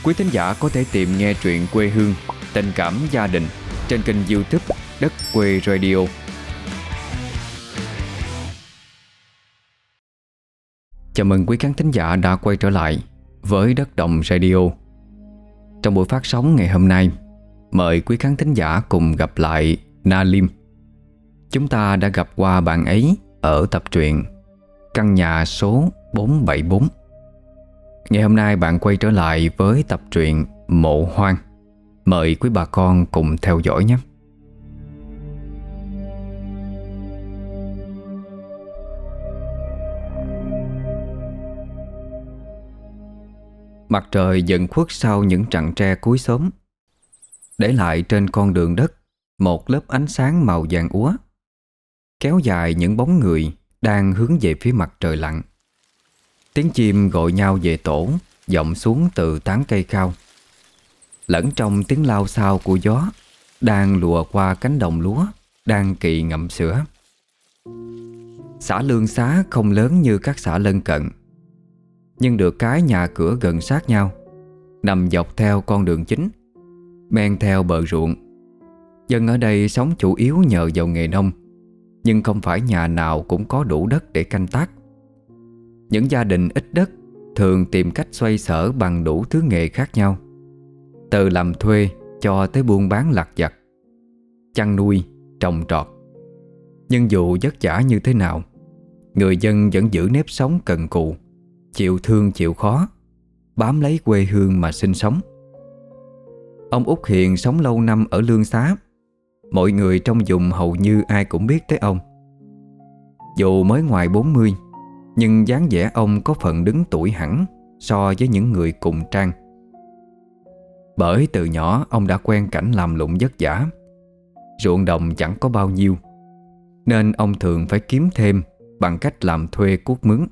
Quý thính giả có thể tìm nghe truyện quê hương, tình cảm gia đình trên kênh YouTube Đất Quê Radio. Chào mừng quý khán thính giả đã quay trở lại với Đất Đồng Radio. Trong buổi phát sóng ngày hôm nay, mời quý khán thính giả cùng gặp lại Na Lim. Chúng ta đã gặp qua bạn ấy ở tập truyện Căn nhà số 474. Ngày hôm nay bạn quay trở lại với tập truyện Mộ Hoang. Mời quý bà con cùng theo dõi nhé. Mặt trời dần khuất sau những rặng tre cuối xóm, để lại trên con đường đất một lớp ánh sáng màu vàng úa, kéo dài những bóng người đang hướng về phía mặt trời lặn. Tiếng chim gọi nhau về tổ vọng xuống từ tán cây cao, lẫn trong tiếng lao xao của gió đang lùa qua cánh đồng lúa đang kỵ ngậm sữa. Xã Lương Xá không lớn như các xã lân cận, nhưng được cái nhà cửa gần sát nhau, nằm dọc theo con đường chính, men theo bờ ruộng. Dân ở đây sống chủ yếu nhờ vào nghề nông, nhưng không phải nhà nào cũng có đủ đất để canh tác. Những gia đình ít đất thường tìm cách xoay sở bằng đủ thứ nghề khác nhau, từ làm thuê cho tới buôn bán lặt vặt, chăn nuôi, trồng trọt. Nhưng dù vất vả như thế nào, người dân vẫn giữ nếp sống cần cù, chịu thương chịu khó, bám lấy quê hương mà sinh sống. Ông Út Hiền sống lâu năm ở Lương Xá. Mọi người trong vùng hầu như ai cũng biết tới ông. Dù mới ngoài 40, nhưng dáng vẻ ông có phần đứng tuổi hẳn so với những người cùng trang. Bởi từ nhỏ ông đã quen cảnh làm lụng vất vả, ruộng đồng chẳng có bao nhiêu, nên ông thường phải kiếm thêm bằng cách làm thuê cuốc mướn.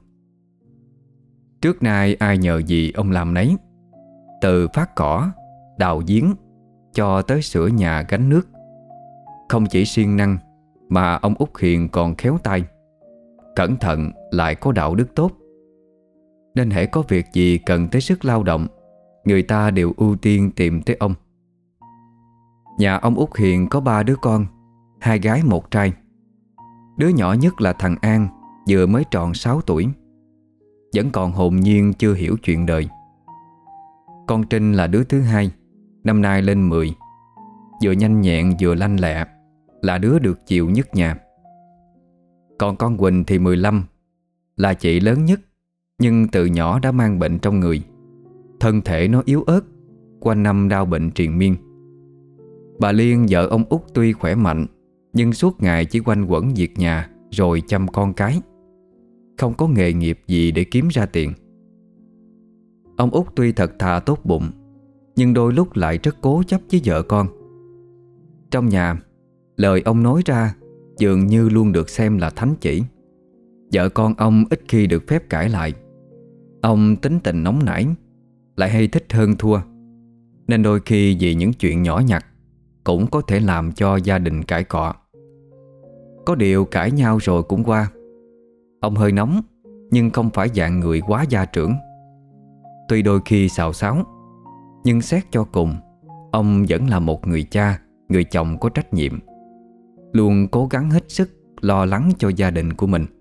Trước nay ai nhờ gì ông làm nấy, từ phát cỏ, đào giếng cho tới sửa nhà gánh nước. Không chỉ siêng năng mà ông Út Hiền còn khéo tay, cẩn thận lại có đạo đức tốt. Nên hễ có việc gì cần tới sức lao động, người ta đều ưu tiên tìm tới ông. Nhà ông Út Hiền có 3 đứa con, 2 gái 1 trai. Đứa nhỏ nhất là thằng An, vừa mới tròn 6 tuổi, vẫn còn hồn nhiên chưa hiểu chuyện đời. Con Trinh là đứa thứ hai, năm nay lên 10, vừa nhanh nhẹn vừa lanh lẹ, là đứa được chiều nhất nhà. Còn con Quỳnh thì 15, là chị lớn nhất, nhưng từ nhỏ đã mang bệnh trong người. Thân thể nó yếu ớt, quanh năm đau bệnh triền miên. Bà Liên vợ ông Út tuy khỏe mạnh, nhưng suốt ngày chỉ quanh quẩn việc nhà rồi chăm con cái, không có nghề nghiệp gì để kiếm ra tiền. Ông Út tuy thật thà tốt bụng, nhưng đôi lúc lại rất cố chấp với vợ con. Trong nhà, lời ông nói ra dường như luôn được xem là thánh chỉ. Vợ con ông ít khi được phép cãi lại. Ông tính tình nóng nảy, lại hay thích hơn thua, nên đôi khi vì những chuyện nhỏ nhặt cũng có thể làm cho gia đình cãi cọ. Có điều cãi nhau rồi cũng qua. Ông hơi nóng, nhưng không phải dạng người quá gia trưởng. Tuy đôi khi xào xáo, nhưng xét cho cùng, ông vẫn là một người cha, người chồng có trách nhiệm, luôn cố gắng hết sức lo lắng cho gia đình của mình.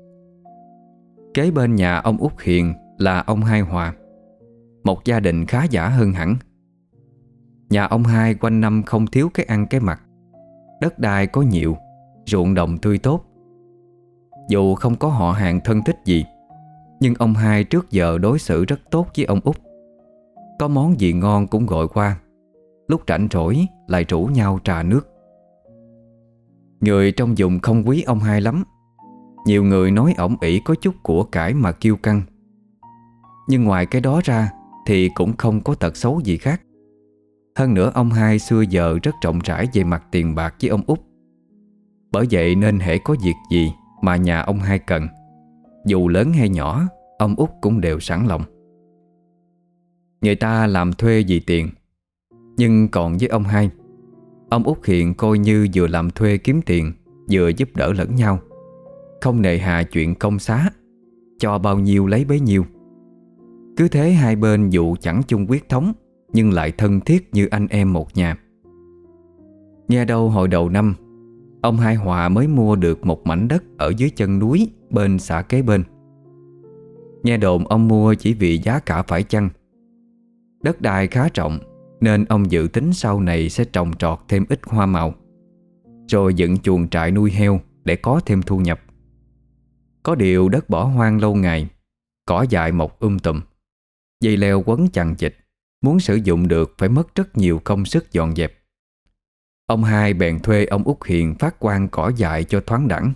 Kế bên nhà ông Út Hiền là ông Hai Hòa, một gia đình khá giả hơn hẳn. Nhà ông Hai quanh năm không thiếu cái ăn cái mặc, đất đai có nhiều, ruộng đồng tươi tốt. Dù không có họ hàng thân thích gì, nhưng ông Hai trước giờ đối xử rất tốt với ông Út. Có món gì ngon cũng gọi qua, lúc rảnh rỗi lại rủ nhau trà nước. Người trong vùng không quý ông Hai lắm. Nhiều người nói ổng ỷ có chút của cải mà kiêu căng, nhưng ngoài cái đó ra thì cũng không có tật xấu gì khác. Hơn nữa ông Hai xưa giờ rất rộng rãi về mặt tiền bạc với ông Út. Bởi vậy nên hễ có việc gì mà nhà ông Hai cần, dù lớn hay nhỏ, ông Út cũng đều sẵn lòng. Người ta làm thuê vì tiền, nhưng còn với ông Hai, ông Út Hiền coi như vừa làm thuê kiếm tiền, vừa giúp đỡ lẫn nhau, không nề hà chuyện công xá, cho bao nhiêu lấy bấy nhiêu. Cứ thế hai bên dù chẳng chung huyết thống, nhưng lại thân thiết như anh em một nhà. Nghe đâu hồi đầu năm, ông Hai Hòa mới mua được một mảnh đất ở dưới chân núi bên xã kế bên. Nghe đồn ông mua chỉ vì giá cả phải chăng. Đất đai khá rộng nên ông dự tính sau này sẽ trồng trọt thêm ít hoa màu, rồi dựng chuồng trại nuôi heo để có thêm thu nhập. Có điều đất bỏ hoang lâu ngày, cỏ dại mọc tùm, dây leo quấn chằng chịt, muốn sử dụng được phải mất rất nhiều công sức dọn dẹp. Ông Hai bèn thuê ông Út Hiền phát quang cỏ dại cho thoáng đãng.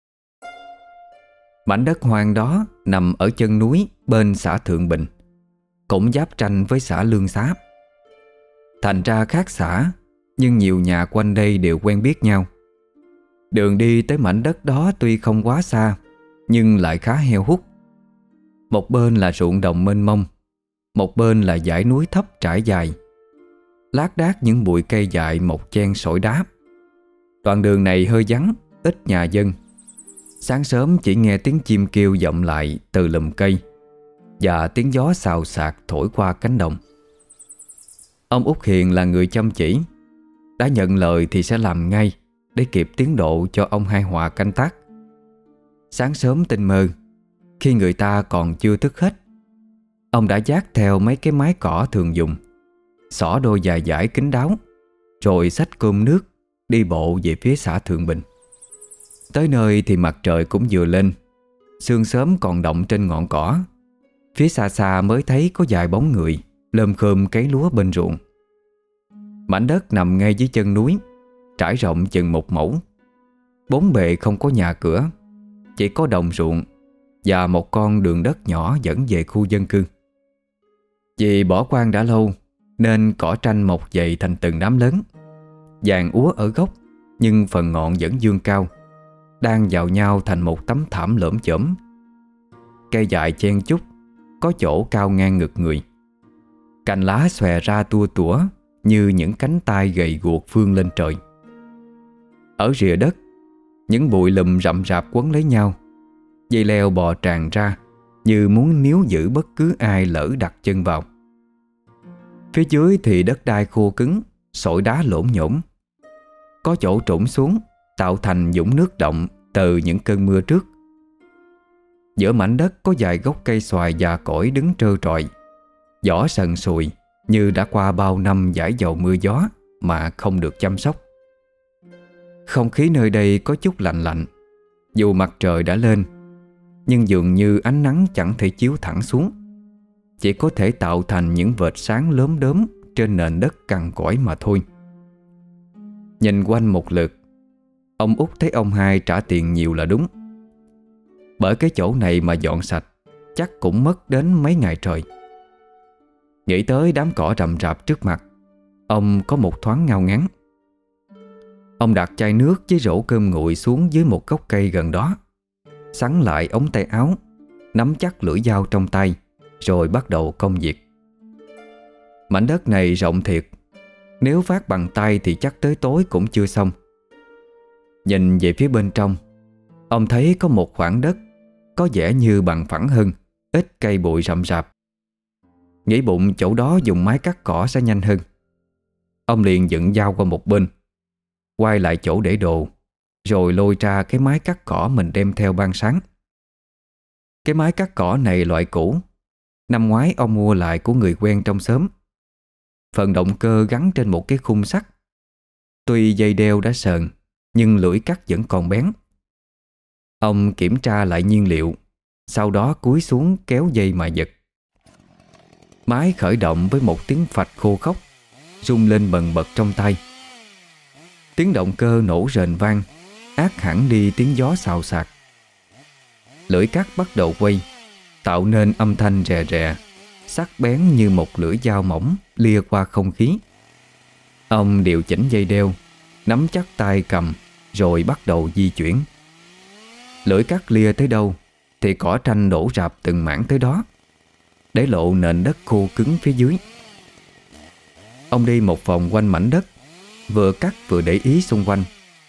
Mảnh đất hoang đó nằm ở chân núi bên xã Thượng Bình, cũng giáp ranh với xã Lương Xá. Thành ra khác xã, nhưng nhiều nhà quanh đây đều quen biết nhau. Đường đi tới mảnh đất đó tuy không quá xa, nhưng lại khá heo hút. Một bên là ruộng đồng mênh mông, một bên là dãy núi thấp trải dài, lác đác những bụi cây dại mọc chen sỏi đá. Đoạn đường này hơi vắng, ít nhà dân. Sáng sớm chỉ nghe tiếng chim kêu vọng lại từ lùm cây và tiếng gió xào xạc thổi qua cánh đồng. Ông Út Hiền là người chăm chỉ, đã nhận lời thì sẽ làm ngay để kịp tiến độ cho ông Hai Hòa canh tác. Sáng sớm tinh mơ, khi người ta còn chưa thức hết, ông đã vác theo mấy cái mái cỏ thường dùng, xỏ đôi giày vải kín đáo, rồi xách cơm nước đi bộ về phía xã Thượng Bình. Tới nơi thì mặt trời cũng vừa lên, sương sớm còn đọng trên ngọn cỏ. Phía xa xa mới thấy có vài bóng người lơm khơm cấy lúa bên ruộng. Mảnh đất nằm ngay dưới chân núi, trải rộng chừng 1 mẫu. Bốn bề không có nhà cửa, chỉ có đồng ruộng và một con đường đất nhỏ dẫn về khu dân cư. Vì bỏ hoang đã lâu nên cỏ tranh mọc dày thành từng đám lớn, vàng úa ở gốc, nhưng phần ngọn vẫn vươn cao, đang vào nhau thành một tấm thảm lởm chởm. Cây dại chen chúc, có chỗ cao ngang ngực người. Cành lá xòe ra tua tủa như những cánh tay gầy guộc vươn lên trời. Ở rìa đất, những bụi lùm rậm rạp quấn lấy nhau, dây leo bò tràn ra như muốn níu giữ bất cứ ai lỡ đặt chân vào. Phía dưới thì đất đai khô cứng, sỏi đá lổn nhổn, có chỗ trũng xuống tạo thành vũng nước động từ những cơn mưa trước. Giữa mảnh đất có vài gốc cây xoài già cỗi đứng trơ trọi, vỏ sần sùi như đã qua bao năm dãi dầu mưa gió mà không được chăm sóc. Không khí nơi đây có chút lạnh lạnh. Dù mặt trời đã lên, nhưng dường như ánh nắng chẳng thể chiếu thẳng xuống, chỉ có thể tạo thành những vệt sáng lốm đốm trên nền đất cằn cỗi mà thôi. Nhìn quanh một lượt, ông Út thấy ông Hai trả tiền nhiều là đúng. Bởi cái chỗ này mà dọn sạch chắc cũng mất đến mấy ngày trời. Nghĩ tới đám cỏ rậm rạp trước mặt, ông có một thoáng ngao ngán. Ông đặt chai nước với rổ cơm nguội xuống dưới một gốc cây gần đó, xắn lại ống tay áo, nắm chắc lưỡi dao trong tay, rồi bắt đầu công việc. Mảnh đất này rộng thiệt, nếu vác bằng tay thì chắc tới tối cũng chưa xong. Nhìn về phía bên trong, ông thấy có một khoảng đất có vẻ như bằng phẳng hơn, ít cây bụi rậm rạp. Nghĩ bụng chỗ đó dùng máy cắt cỏ sẽ nhanh hơn. Ông liền dựng dao qua một bên, quay lại chỗ để đồ, rồi lôi ra cái máy cắt cỏ mình đem theo ban sáng. Cái máy cắt cỏ này loại cũ, năm ngoái ông mua lại của người quen trong xóm. Phần động cơ gắn trên một cái khung sắt. Tuy dây đeo đã sờn, nhưng lưỡi cắt vẫn còn bén. Ông kiểm tra lại nhiên liệu, sau đó cúi xuống kéo dây mà giật. Máy khởi động với một tiếng phạch khô khốc, rung lên bần bật trong tay. Tiếng động cơ nổ rền vang, át hẳn đi tiếng gió xào xạc. Lưỡi cắt bắt đầu quay, tạo nên âm thanh rè rè, sắc bén như một lưỡi dao mỏng lia qua không khí. Ông điều chỉnh dây đeo, nắm chắc tay cầm, rồi bắt đầu di chuyển. Lưỡi cắt lia tới đâu thì cỏ tranh đổ rạp từng mảng tới đó, để lộ nền đất khô cứng phía dưới. Ông đi một vòng quanh mảnh đất, vừa cắt vừa để ý xung quanh.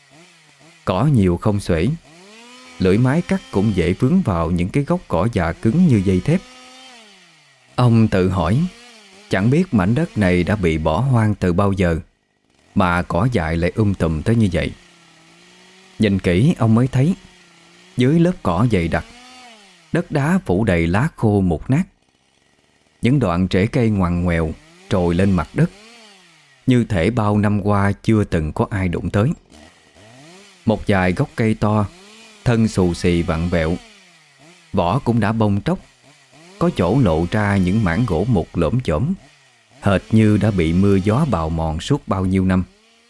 Cỏ nhiều không xuể, lưỡi máy cắt cũng dễ vướng vào những cái gốc cỏ già cứng như dây thép. Ông tự hỏi, chẳng biết mảnh đất này đã bị bỏ hoang từ bao giờ mà cỏ dại lại tùm tới như vậy. Nhìn kỹ ông mới thấy dưới lớp cỏ dày đặc, đất đá phủ đầy lá khô mục nát. Những đoạn rễ cây ngoằn ngoèo trồi lên mặt đất, như thể bao năm qua chưa từng có ai đụng tới. Một vài gốc cây to, thân xù xì vặn vẹo, vỏ cũng đã bong tróc, có chỗ lộ ra những mảng gỗ mục lổm chổm, hệt như đã bị mưa gió bào mòn suốt bao nhiêu năm.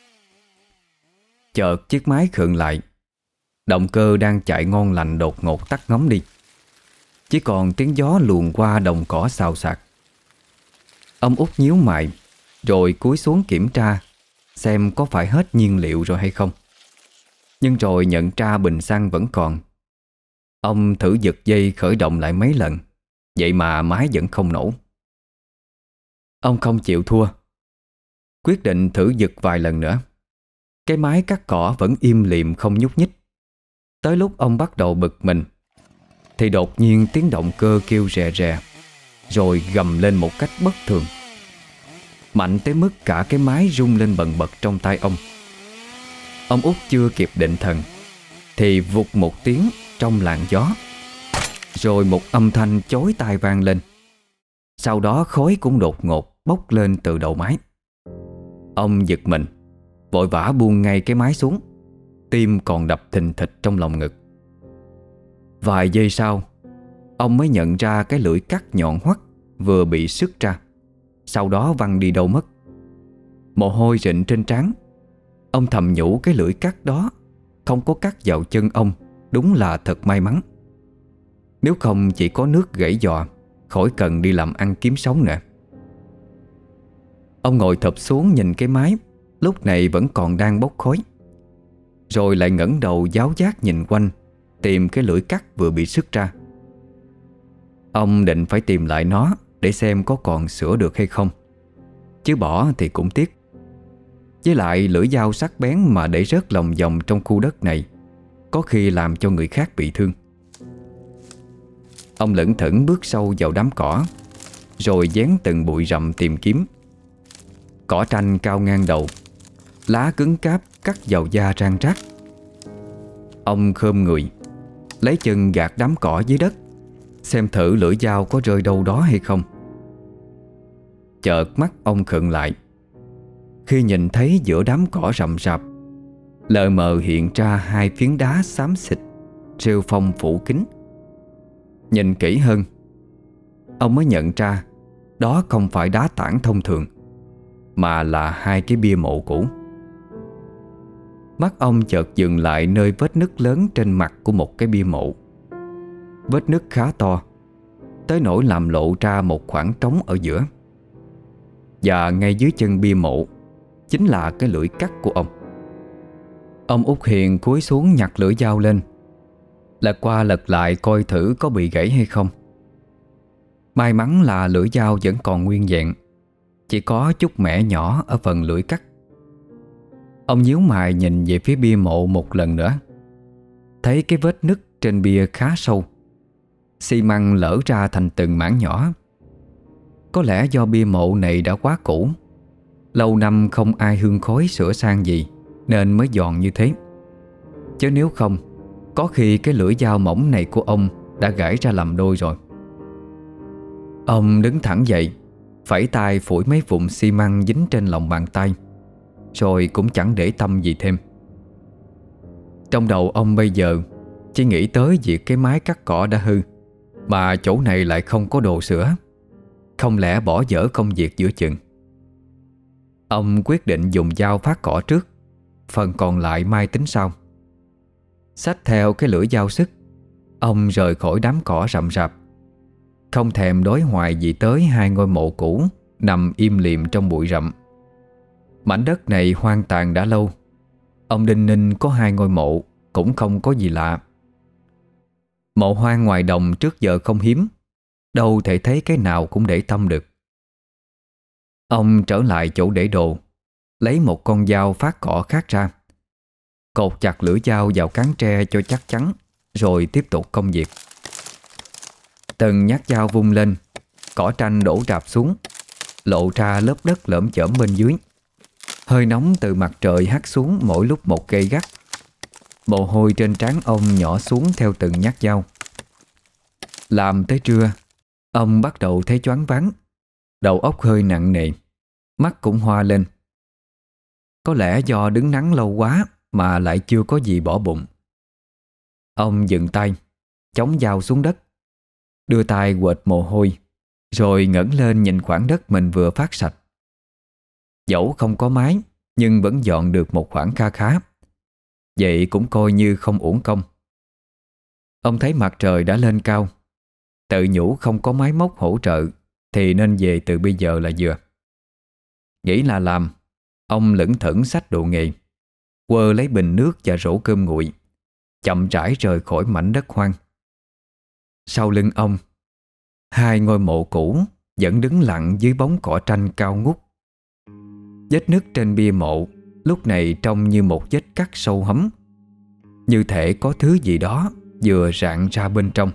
Chợt chiếc máy khựng lại. Động cơ đang chạy ngon lành đột ngột tắt ngấm đi. Chỉ còn tiếng gió luồn qua đồng cỏ xào xạc. Ông Út nhíu mày, rồi cúi xuống kiểm tra xem có phải hết nhiên liệu rồi hay không. Nhưng rồi nhận ra bình xăng vẫn còn. Ông thử giật dây khởi động lại mấy lần, vậy mà máy vẫn không nổ. Ông không chịu thua, quyết định thử giật vài lần nữa. Cái máy cắt cỏ vẫn im lìm không nhúc nhích. Tới lúc ông bắt đầu bực mình thì đột nhiên tiếng động cơ kêu rè rè, rồi gầm lên một cách bất thường, mạnh tới mức cả cái máy rung lên bần bật trong tay ông. Ông Út chưa kịp định thần thì vụt một tiếng trong làn gió, rồi một âm thanh chói tai vang lên. Sau đó khói cũng đột ngột bốc lên từ đầu máy. Ông giật mình, vội vã buông ngay cái máy xuống, tim còn đập thình thịch trong lòng ngực. Vài giây sau, ông mới nhận ra cái lưỡi cắt nhọn hoắt vừa bị sứt ra, sau đó văng đi đâu mất. Mồ hôi rịn trên trán. Ông thầm nhủ cái lưỡi cắt đó không có cắt vào chân ông, đúng là thật may mắn. Nếu không chỉ có nước gãy giò, khỏi cần đi làm ăn kiếm sống nữa. Ông ngồi thụp xuống nhìn cái máy lúc này vẫn còn đang bốc khói, rồi lại ngẩng đầu giáo giác nhìn quanh, tìm cái lưỡi cắt vừa bị sứt ra. Ông định phải tìm lại nó để xem có còn sửa được hay không, chứ bỏ thì cũng tiếc. Với lại lưỡi dao sắc bén mà để rớt lòng vòng trong khu đất này có khi làm cho người khác bị thương. Ông lững thững bước sâu vào đám cỏ, rồi vén từng bụi rậm tìm kiếm. Cỏ tranh cao ngang đầu, lá cứng cáp cắt vào da rang rác. Ông khom người, lấy chân gạt đám cỏ dưới đất, xem thử lưỡi dao có rơi đâu đó hay không. Chợt mắt ông khựng lại khi nhìn thấy giữa đám cỏ rậm rạp lờ mờ hiện ra hai phiến đá xám xịt, rêu phong phủ kín. Nhìn kỹ hơn, ông mới nhận ra đó không phải đá tảng thông thường, mà là hai cái bia mộ cũ. Mắt ông chợt dừng lại nơi vết nứt lớn trên mặt của một cái bia mộ. Vết nứt khá to, tới nỗi làm lộ ra một khoảng trống ở giữa. Và ngay dưới chân bia mộ chính là cái lưỡi cắt của ông. Ông Út Hiền cúi xuống nhặt lưỡi dao lên, lật qua lật lại coi thử có bị gãy hay không. May mắn là lưỡi dao vẫn còn nguyên vẹn, chỉ có chút mẻ nhỏ ở phần lưỡi cắt. Ông nhíu mày nhìn về phía bia mộ một lần nữa, thấy cái vết nứt trên bia khá sâu, xi măng lở ra thành từng mảng nhỏ. Có lẽ do bia mộ này đã quá cũ, lâu năm không ai hương khói sửa sang gì, nên mới giòn như thế. Chứ nếu không, có khi cái lưỡi dao mỏng này của ông đã gãy ra làm đôi rồi. Ông đứng thẳng dậy, phẩy tay phủi mấy vụn xi măng dính trên lòng bàn tay, rồi cũng chẳng để tâm gì thêm. Trong đầu ông bây giờ chỉ nghĩ tới việc cái máy cắt cỏ đã hư, mà chỗ này lại không có đồ sửa. Không lẽ bỏ dở công việc giữa chừng. Ông quyết định dùng dao phát cỏ trước, phần còn lại mai tính sau. Xách theo cái lưỡi dao sức, ông rời khỏi đám cỏ rậm rạp, không thèm đối hoài gì tới hai ngôi mộ cũ nằm im lìm trong bụi rậm. Mảnh đất này hoang tàn đã lâu, ông đinh ninh có hai ngôi mộ cũng không có gì lạ. Mộ hoang ngoài đồng trước giờ không hiếm, đâu thể thấy cái nào cũng để tâm được. Ông trở lại chỗ để đồ, lấy một con dao phát cỏ khác ra, cột chặt lưỡi dao vào cán tre cho chắc chắn, rồi tiếp tục công việc. Từng nhát dao vung lên, Cỏ tranh đổ rạp xuống, lộ ra lớp đất lởm chởm bên dưới. Hơi nóng từ mặt trời hắt xuống mỗi lúc một gay gắt. Mồ hôi trên trán ông nhỏ xuống theo từng nhát dao. Làm tới trưa, ông bắt đầu thấy choáng váng, đầu óc hơi nặng nề, mắt cũng hoa lên. Có lẽ do đứng nắng lâu quá mà lại chưa có gì bỏ bụng. Ông dừng tay, chống dao xuống đất, đưa tay quệt mồ hôi, rồi ngẩng lên nhìn khoảng đất mình vừa phát sạch. Dẫu không có mái, nhưng vẫn dọn được một khoảng kha khá. Vậy cũng coi như không uổng công. Ông thấy mặt trời đã lên cao, tự nhủ không có máy móc hỗ trợ thì nên về từ bây giờ là vừa. Nghĩ là làm, ông lững thững xách đồ nghề, quơ lấy bình nước và rổ cơm nguội, chậm rãi rời khỏi mảnh đất hoang. Sau lưng ông, hai ngôi mộ cũ vẫn đứng lặng dưới bóng cỏ tranh cao ngút. Vết nứt trên bia mộ lúc này trông như một vết cắt sâu hấm, như thể có thứ gì đó vừa rạn ra bên trong.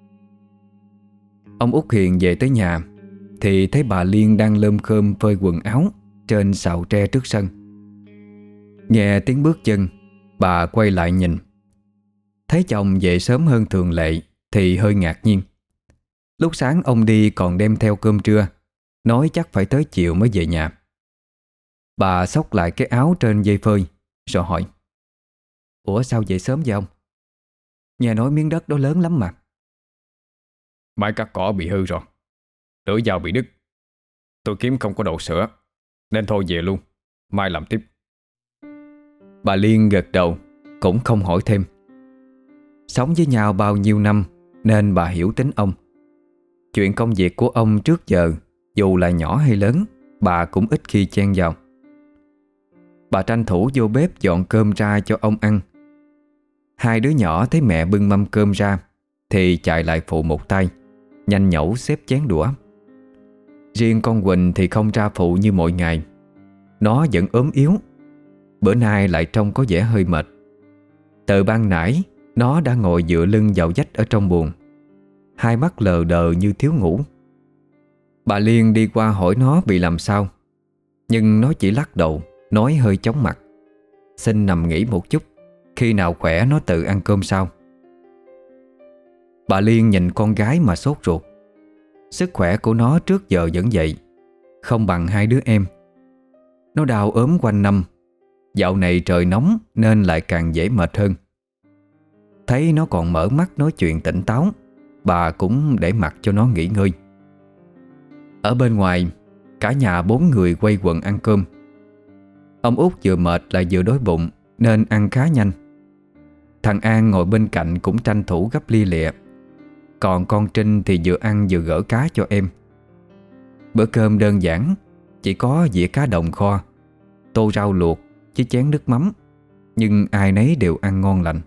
Ông Út Hiền về tới nhà thì thấy bà Liên đang lơm khơm phơi quần áo trên sào tre trước sân. Nghe tiếng bước chân, bà quay lại nhìn. Thấy chồng về sớm hơn thường lệ thì hơi ngạc nhiên. Lúc sáng ông đi còn đem theo cơm trưa, nói chắc phải tới chiều mới về nhà. Bà xốc lại cái áo trên dây phơi rồi hỏi: "Ủa sao về sớm vậy ông? Nghe nói miếng đất đó lớn lắm mà." Máy cắt cỏ bị hư rồi, lưỡi dao bị đứt. Tôi kiếm không có đồ sửa nên thôi về luôn, mai làm tiếp. Bà Liên gật đầu, cũng không hỏi thêm. Sống với nhau bao nhiêu năm nên bà hiểu tính ông. Chuyện công việc của ông trước giờ, dù là nhỏ hay lớn, bà cũng ít khi chen vào. Bà tranh thủ vô bếp dọn cơm ra cho ông ăn. Hai đứa nhỏ thấy mẹ bưng mâm cơm ra thì chạy lại phụ một tay, nhanh nhẩu xếp chén đũa. Riêng con Quỳnh thì không ra phụ như mọi ngày. Nó vẫn ốm yếu, bữa nay lại trông có vẻ hơi mệt. Từ ban nãy nó đã ngồi dựa lưng vào vách ở trong buồng, hai mắt lờ đờ như thiếu ngủ. Bà Liên đi qua hỏi nó bị làm sao, nhưng nó chỉ lắc đầu, nói hơi chóng mặt: "Xin nằm nghỉ một chút, khi nào khỏe nó tự ăn cơm sau." Bà Liên nhìn con gái mà sốt ruột. Sức khỏe của nó trước giờ vẫn vậy, không bằng hai đứa em. Nó đau ốm quanh năm, dạo này trời nóng nên lại càng dễ mệt hơn. Thấy nó còn mở mắt nói chuyện tỉnh táo, bà cũng để mặc cho nó nghỉ ngơi. Ở bên ngoài, cả nhà 4 người quây quần ăn cơm. Ông Út vừa mệt lại vừa đói bụng nên ăn khá nhanh. Thằng An ngồi bên cạnh cũng tranh thủ gấp lia lịa. Còn con Trinh thì vừa ăn vừa gỡ cá cho em. Bữa cơm đơn giản, chỉ có dĩa cá đồng kho, tô rau luộc với chén nước mắm, nhưng ai nấy đều ăn ngon lành.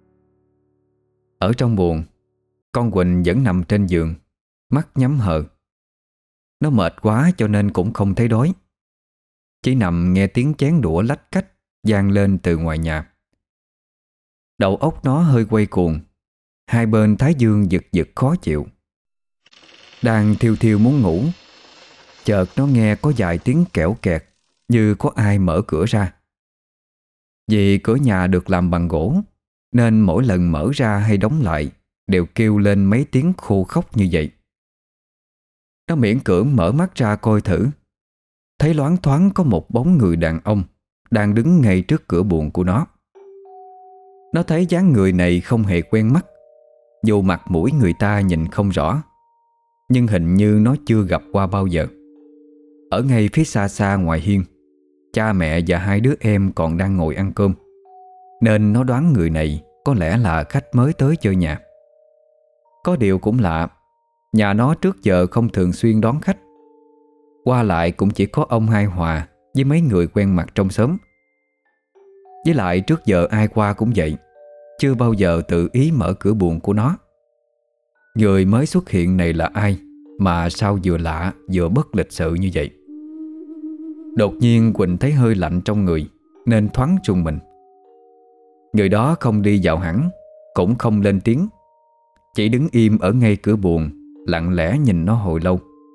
Ở trong buồng, con Quỳnh vẫn nằm trên giường, mắt nhắm hờ. Nó mệt quá cho nên cũng không thấy đói, chỉ nằm nghe tiếng chén đũa lách cách vang lên từ ngoài nhà. Đầu óc nó hơi quay cuồng, hai bên thái dương giật giật khó chịu. Đang thiêu thiêu muốn ngủ, chợt nó nghe có vài tiếng kẽo kẹt, như có ai mở cửa ra. Vì cửa nhà được làm bằng gỗ nên mỗi lần mở ra hay đóng lại đều kêu lên mấy tiếng khô khóc như vậy. Nó miễn cưỡng mở mắt ra coi thử, thấy loáng thoáng có một bóng người đàn ông đang đứng ngay trước cửa buồng của nó. Nó thấy dáng người này không hề quen mắt, dù mặt mũi người ta nhìn không rõ, nhưng hình như nó chưa gặp qua bao giờ. Ở ngay phía xa xa ngoài hiên, cha mẹ và hai đứa em còn đang ngồi ăn cơm, nên nó đoán người này có lẽ là khách mới tới chơi nhà. Có điều cũng lạ, nhà nó trước giờ không thường xuyên đón khách. Qua lại cũng chỉ có ông Hai Hòa với mấy người quen mặt trong xóm. Với lại trước giờ ai qua cũng vậy, chưa bao giờ tự ý mở cửa buồng của nó. Người mới xuất hiện này là ai mà sao vừa lạ vừa bất lịch sự như vậy? Đột nhiên Quỳnh thấy hơi lạnh trong người nên thoáng rùng mình. Người đó không đi vào hẳn, cũng không lên tiếng, chỉ đứng im ở ngay cửa buồng, lặng lẽ nhìn nó hồi lâu.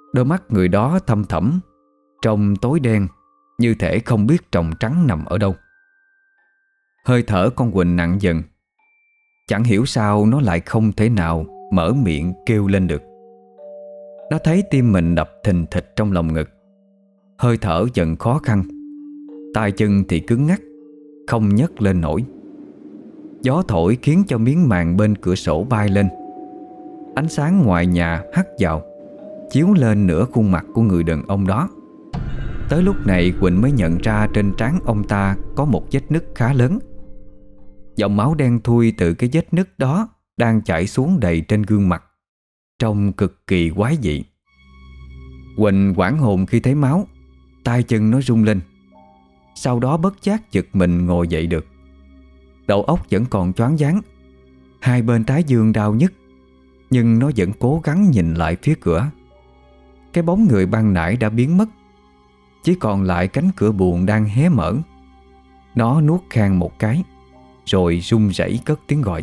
Đôi mắt người đó thâm thẳm, trông tối đen, như thể không biết tròng trắng nằm ở đâu. Hơi thở con Quỳnh nặng dần. Chẳng hiểu sao nó lại không thể nào mở miệng kêu lên được. Nó thấy tim mình đập thình thịch trong lòng ngực. Hơi thở dần khó khăn. Tay chân thì cứng ngắc, không nhấc lên nổi. Gió thổi khiến cho miếng màn bên cửa sổ bay lên. Ánh sáng ngoài nhà hắt vào, chiếu lên nửa khuôn mặt của người đàn ông đó. Tới lúc này Quỳnh mới nhận ra trên trán ông ta có một vết nứt khá lớn. Dòng máu đen thui từ cái vết nứt đó đang chảy xuống đầy trên gương mặt, trông cực kỳ quái dị. Quỳnh hoảng hồn khi thấy máu, tay chân nó rung lên. Sau đó bất giác giật mình ngồi dậy được. Đầu óc vẫn còn choáng váng, hai bên thái dương đau nhức, nhưng nó vẫn cố gắng nhìn lại phía cửa. Cái bóng người ban nãy đã biến mất, chỉ còn lại cánh cửa buồng đang hé mở. Nó nuốt khan một cái, rồi run rẩy cất tiếng gọi: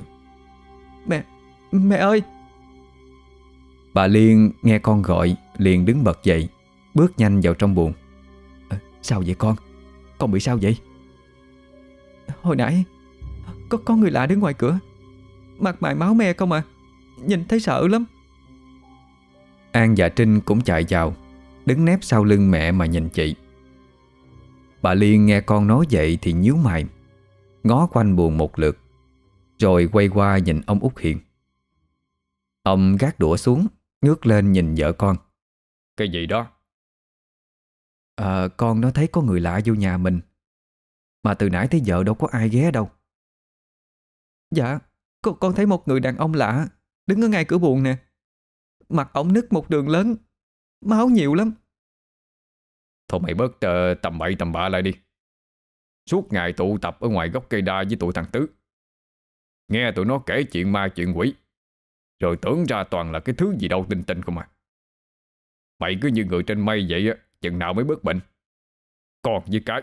Mẹ ơi! Bà Liên nghe con gọi liền đứng bật dậy, bước nhanh vào trong buồng. Sao vậy con? Con bị sao vậy? Hồi nãy có người lạ đứng ngoài cửa, mặt mày máu me không à, nhìn thấy sợ lắm. An và Trinh cũng chạy vào, đứng nép sau lưng mẹ mà nhìn chị. Bà Liên nghe con nói vậy thì nhíu mày, ngó quanh buồng một lượt, rồi quay qua nhìn ông Út Hiền. Ông gác đũa xuống, ngước lên nhìn vợ con. Cái gì đó? Con nó thấy có người lạ vô nhà mình, mà từ nãy tới giờ đâu có ai ghé đâu. Dạ, con thấy một người đàn ông lạ đứng ở ngay cửa buồng nè. Mặt ổng nứt một đường lớn, máu nhiều lắm. Thôi mày bớt tầm bậy tầm bạ lại đi. Suốt ngày tụ tập ở ngoài gốc cây đa với tụi thằng Tứ, nghe tụi nó kể chuyện ma chuyện quỷ, rồi tưởng ra toàn là cái thứ gì đâu tinh tinh không à. Mày cứ như người trên mây vậy á, chừng nào mới bớt bệnh? Con với cái.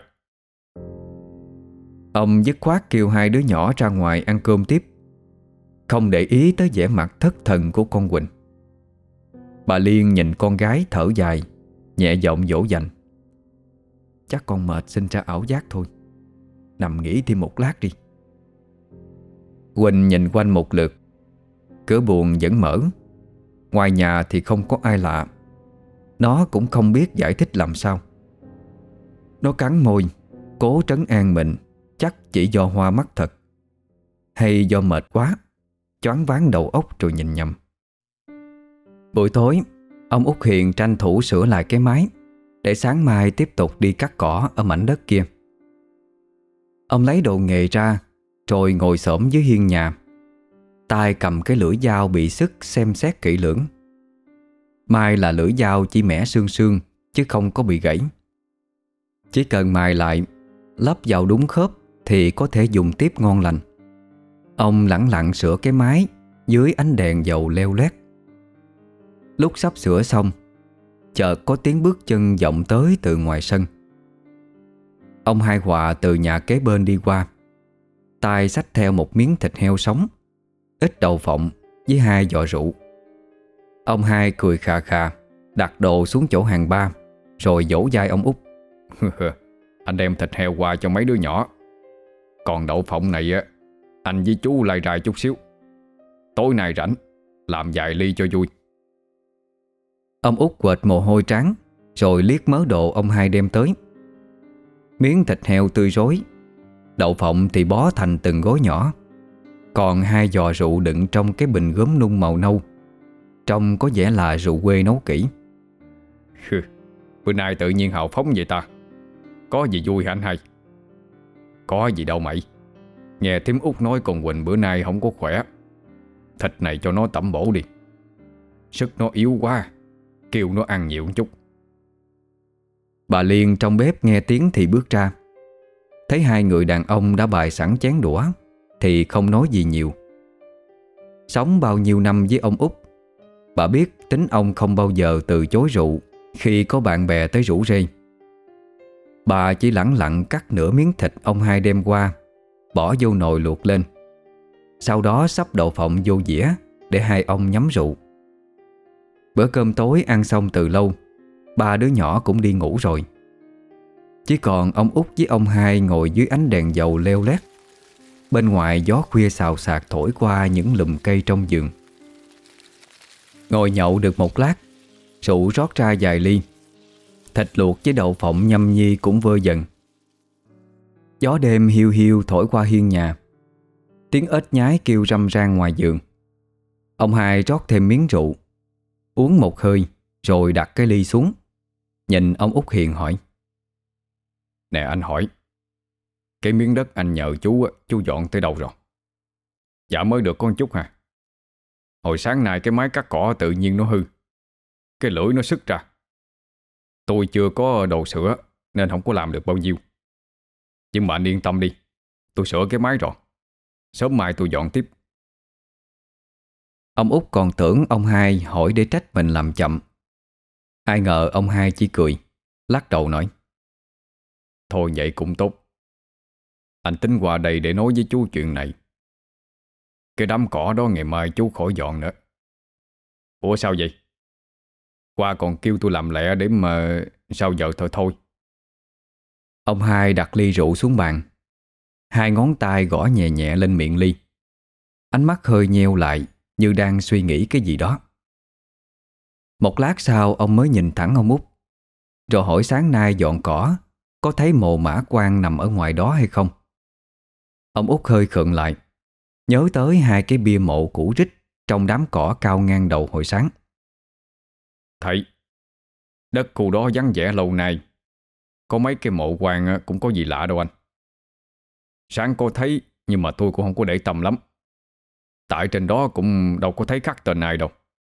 Ông dứt khoát kêu hai đứa nhỏ ra ngoài ăn cơm tiếp, không để ý tới vẻ mặt thất thần của con Quỳnh. Bà Liên nhìn con gái thở dài, nhẹ giọng dỗ dành: Chắc con mệt sinh ra ảo giác thôi, nằm nghỉ thêm một lát đi. Quỳnh nhìn quanh một lượt. Cửa buồng vẫn mở, ngoài nhà thì không có ai lạ. Nó cũng không biết giải thích làm sao. Nó cắn môi, cố trấn an mình chắc chỉ do hoa mắt thật, hay do mệt quá, choáng váng đầu óc rồi nhìn nhầm. Buổi tối, ông Út Hiền tranh thủ sửa lại cái mái, để sáng mai tiếp tục đi cắt cỏ ở mảnh đất kia. Ông lấy đồ nghề ra, rồi ngồi xổm dưới hiên nhà, tay cầm cái lưỡi dao bị xức xem xét kỹ lưỡng. May là lưỡi dao chỉ mẻ sương sương, chứ không có bị gãy. Chỉ cần mài lại, lắp vào đúng khớp thì có thể dùng tiếp ngon lành. Ông lẳng lặng sửa cái mái dưới ánh đèn dầu leo lét. Lúc sắp sửa xong, chợt có tiếng bước chân vọng tới từ ngoài sân. Ông Hai Họa từ nhà kế bên đi qua, tay xách theo một miếng thịt heo sống, ít đậu phộng với 2 giò rượu. Ông Hai cười khà khà, đặt đồ xuống chỗ hàng ba, rồi vỗ vai ông Út: Anh đem thịt heo qua cho mấy đứa nhỏ. Còn đậu phộng này á, anh với chú lai rai chút xíu. Tối nay rảnh, làm vài ly cho vui. Ông Út quệt mồ hôi trán, rồi liếc mớ đồ ông Hai đem tới. Miếng thịt heo tươi rối, đậu phộng thì bó thành từng gói nhỏ, còn 2 giò rượu đựng trong cái bình gốm nung màu nâu, trông có vẻ là rượu quê nấu kỹ. Bữa nay tự nhiên hào phóng vậy ta. Có gì vui hả anh hai? Có gì đâu mày. Nghe thím Út nói con Quỳnh bữa nay không có khỏe, thịt này cho nó tẩm bổ đi. Sức nó yếu quá, kêu nó ăn nhiều một chút. Bà Liên trong bếp nghe tiếng thì bước ra, thấy 2 người đàn ông đã bày sẵn chén đũa thì không nói gì nhiều. Sống bao nhiêu năm với ông Út, bà biết tính ông không bao giờ từ chối rượu khi có bạn bè tới rủ rê. Bà chỉ lẳng lặng cắt nửa miếng thịt ông Hai đem qua, bỏ vô nồi luộc lên, sau đó xấp đậu phộng vô dĩa để 2 ông nhắm rượu. Bữa cơm tối ăn xong từ lâu, ba đứa nhỏ cũng đi ngủ rồi. Chỉ còn ông Út với ông Hai ngồi dưới ánh đèn dầu leo lét. Bên ngoài gió khuya xào xạc thổi qua những lùm cây trong vườn. Ngồi nhậu được một lát, rượu rót ra vài ly. Thịt luộc với đậu phộng nhâm nhi cũng vơi dần. Gió đêm hiu hiu thổi qua hiên nhà. Tiếng ếch nhái kêu râm ran ngoài giường. Ông Hai rót thêm miếng rượu, uống một hơi rồi đặt cái ly xuống. Nhìn ông Út Hiền hỏi: Nè anh hỏi, cái miếng đất anh nhờ chú dọn tới đâu rồi? Dạ mới được con chút hả? Hồi sáng nay cái máy cắt cỏ tự nhiên nó hư, cái lưỡi nó sứt ra. Tôi chưa có đồ sửa nên không có làm được bao nhiêu. Nhưng mà anh yên tâm đi, tôi sửa cái máy rồi, sớm mai tôi dọn tiếp. Ông Út còn tưởng ông Hai hỏi để trách mình làm chậm. Ai ngờ ông Hai chỉ cười, lắc đầu nói: Thôi vậy cũng tốt. Anh tính qua đây để nói với chú chuyện này. Cái đám cỏ đó ngày mai chú khỏi dọn nữa. Ủa sao vậy? Qua còn kêu tôi làm lẹ để mà sao giờ thôi thôi. Ông Hai đặt ly rượu xuống bàn, hai ngón tay gõ nhẹ nhẹ lên miệng ly. Ánh mắt hơi nheo lại như đang suy nghĩ cái gì đó. Một lát sau ông mới nhìn thẳng ông Út, rồi hỏi sáng nay dọn cỏ có thấy mồ mã quan nằm ở ngoài đó hay không. Ông Út hơi khựng lại, nhớ tới hai cái bia mộ cũ rích trong đám cỏ cao ngang đầu hồi sáng. Thấy đất khu đó vắng vẻ lâu nay, có mấy cái mộ quan cũng có gì lạ đâu anh. Sáng cô thấy nhưng mà tôi cũng không có để tâm lắm, tại trên đó cũng đâu có thấy khắc tên ai đâu.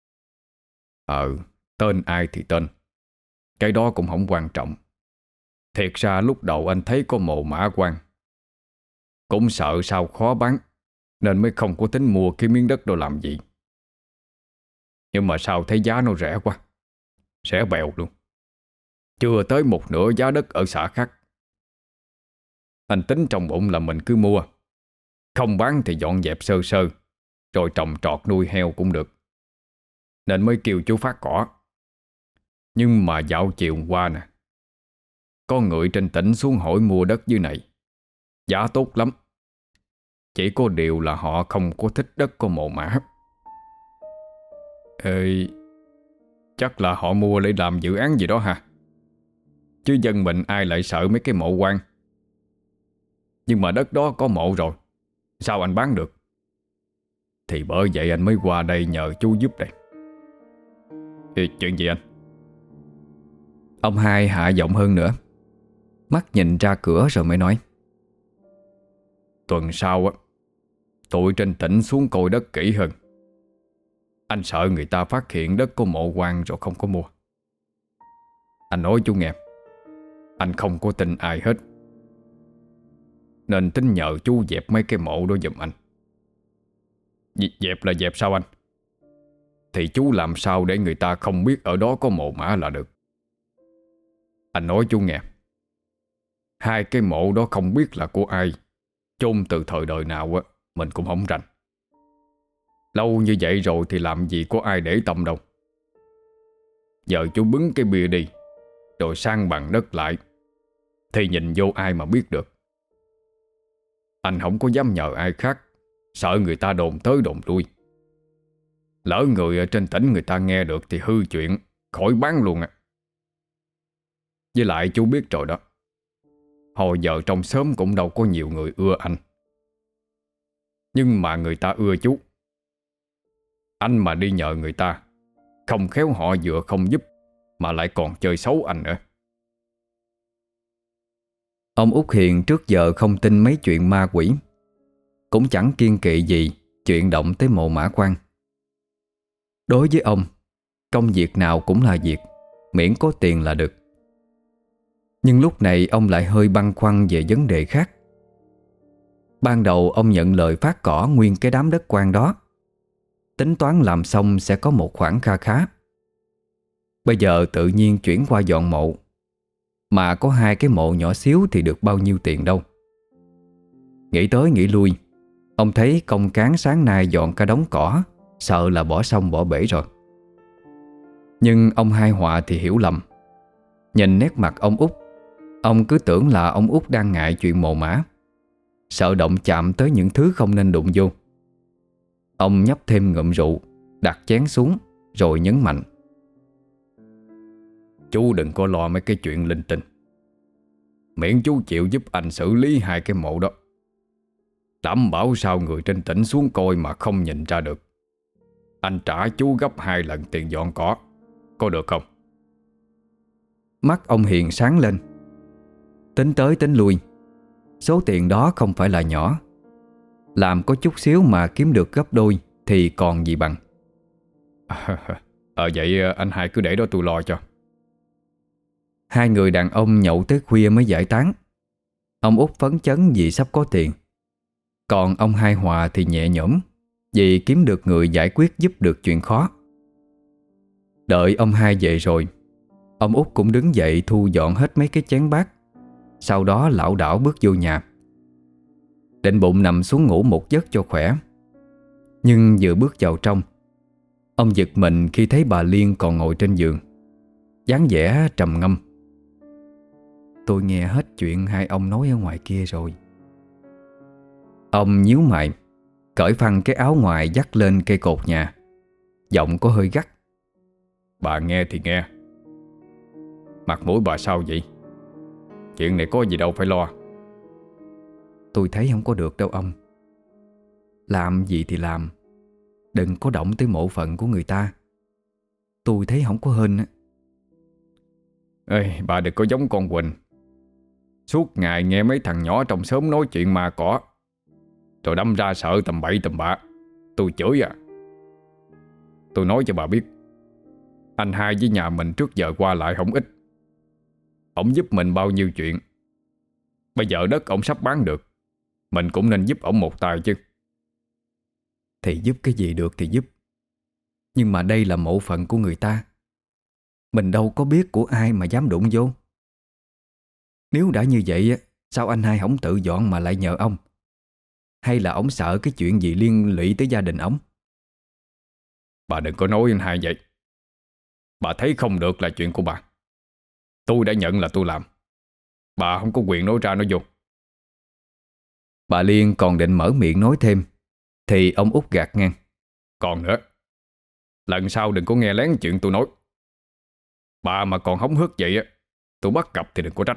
Tên ai thì tên, cái đó cũng không quan trọng. Thiệt ra lúc đầu anh thấy có mộ mã quan, cũng sợ sao khó bán nên mới không có tính mua cái miếng đất đó làm gì. Nhưng mà sao thấy giá nó rẻ quá, rẻ bèo luôn, chưa tới một nửa giá đất ở xã khác. Anh tính trong bụng là mình cứ mua, không bán thì dọn dẹp sơ sơ, rồi trồng trọt nuôi heo cũng được, nên mới kêu chú phát cỏ. Nhưng mà dạo chiều hôm qua nè, có người trên tỉnh xuống hỏi mua đất dưới này, giá tốt lắm. Chỉ có điều là họ không có thích đất có mồ mã. Ê, chắc là họ mua để làm dự án gì đó hả? Chứ dân mình ai lại sợ mấy cái mộ quan. Nhưng mà đất đó có mộ rồi, sao anh bán được? Thì bởi vậy anh mới qua đây nhờ chú giúp đây. Ê, chuyện gì anh? Ông Hai hạ giọng hơn nữa, mắt nhìn ra cửa rồi mới nói: Tuần sau á, tụi trên tỉnh xuống coi đất kỹ hơn. Anh sợ người ta phát hiện đất có mộ quan rồi không có mua. Anh nói chú nghe, anh không có tin ai hết, nên tính nhờ chú dẹp mấy cái mộ đó giùm anh. Dẹp là dẹp sao anh? Thì chú làm sao để người ta không biết ở đó có mộ mã là được. Anh nói chú nghe, hai cái mộ đó không biết là của ai, chôn từ thời đời nào á, mình cũng không rành. Lâu như vậy rồi thì làm gì có ai để tâm đâu. Giờ chú bứng cái bia đi, rồi sang bằng đất lại, thì nhìn vô ai mà biết được. Anh không có dám nhờ ai khác, sợ người ta đồn tới đồn lui. Lỡ người ở trên tỉnh người ta nghe được thì hư chuyện, khỏi bán luôn à. Với lại chú biết rồi đó, hồi giờ trong xóm cũng đâu có nhiều người ưa anh. Nhưng mà người ta ưa chú. Anh mà đi nhờ người ta, không khéo họ vừa không giúp mà lại còn chơi xấu anh nữa. Ông Út Hiền trước giờ không tin mấy chuyện ma quỷ, cũng chẳng kiêng kỵ gì chuyện động tới mộ mã quan. Đối với ông, công việc nào cũng là việc, miễn có tiền là được. Nhưng lúc này ông lại hơi băn khoăn về vấn đề khác. Ban đầu ông nhận lời phát cỏ nguyên cái đám đất quan đó, tính toán làm xong sẽ có một khoản kha khá. Bây giờ tự nhiên chuyển qua dọn mộ, mà có hai cái mộ nhỏ xíu thì được bao nhiêu tiền đâu. Nghĩ tới nghĩ lui, ông thấy công cán sáng nay dọn cả đống cỏ, sợ là bỏ xong bỏ bể rồi. Nhưng ông Hai Họa thì hiểu lầm. Nhìn nét mặt ông Út, ông cứ tưởng là ông Út đang ngại chuyện mồ mả, sợ động chạm tới những thứ không nên đụng vô. Ông nhấp thêm ngụm rượu, đặt chén xuống, rồi nhấn mạnh: Chú đừng có lo mấy cái chuyện linh tinh, miễn chú chịu giúp anh xử lý hai cái mộ đó, đảm bảo sao người trên tỉnh xuống coi mà không nhìn ra được. Anh trả chú gấp 2 lần tiền dọn cỏ, có được không? Mắt ông Hiền sáng lên. Tính tới tính lui, số tiền đó không phải là nhỏ. Làm có chút xíu mà kiếm được gấp đôi thì còn gì bằng. Vậy anh Hai cứ để đó tôi lo cho. Hai người đàn ông nhậu tới khuya mới giải tán. Ông Út phấn chấn vì sắp có tiền, còn ông Hai Hòa thì nhẹ nhõm vì kiếm được người giải quyết giúp được chuyện khó. Đợi ông Hai về rồi, ông Út cũng đứng dậy thu dọn hết mấy cái chén bát. Sau đó lảo đảo bước vô nhà, định bụng nằm xuống ngủ một giấc cho khỏe. Nhưng vừa bước vào trong, ông giật mình khi thấy bà Liên còn ngồi trên giường, dáng vẻ trầm ngâm. Tôi nghe hết chuyện hai ông nói ở ngoài kia rồi. Ông nhíu mày, cởi phăng cái áo ngoài dắt lên cây cột nhà, giọng có hơi gắt: Bà nghe thì nghe, mặt mũi bà sao vậy? Chuyện này có gì đâu phải lo. Tôi thấy không có được đâu ông. Làm gì thì làm, đừng có động tới mộ phận của người ta. Tôi thấy không có hên á. Ê, bà đừng có giống con Quỳnh, suốt ngày nghe mấy thằng nhỏ trong xóm nói chuyện ma cỏ, rồi đâm ra sợ tầm bậy tầm bạ. Tôi chửi à. Tôi nói cho bà biết, anh Hai với nhà mình trước giờ qua lại không ít. Ổng giúp mình bao nhiêu chuyện. Bây giờ đất ổng sắp bán được, mình cũng nên giúp ổng một tay chứ. Thì giúp cái gì được thì giúp, nhưng mà đây là mộ phận của người ta, mình đâu có biết của ai mà dám đụng vô. Nếu đã như vậy á, sao anh Hai không tự dọn mà lại nhờ ông? Hay là ổng sợ cái chuyện gì liên lụy tới gia đình ổng? Bà đừng có nói anh Hai vậy. Bà thấy không được là chuyện của bà. Tôi đã nhận là tôi làm, bà không có quyền nói ra nói vô. Bà Liên còn định mở miệng nói thêm thì ông Út gạt ngang: Còn nữa, lần sau đừng có nghe lén chuyện tôi nói. Bà mà còn hóng hớt vậy á, tôi bắt gặp thì đừng có trách.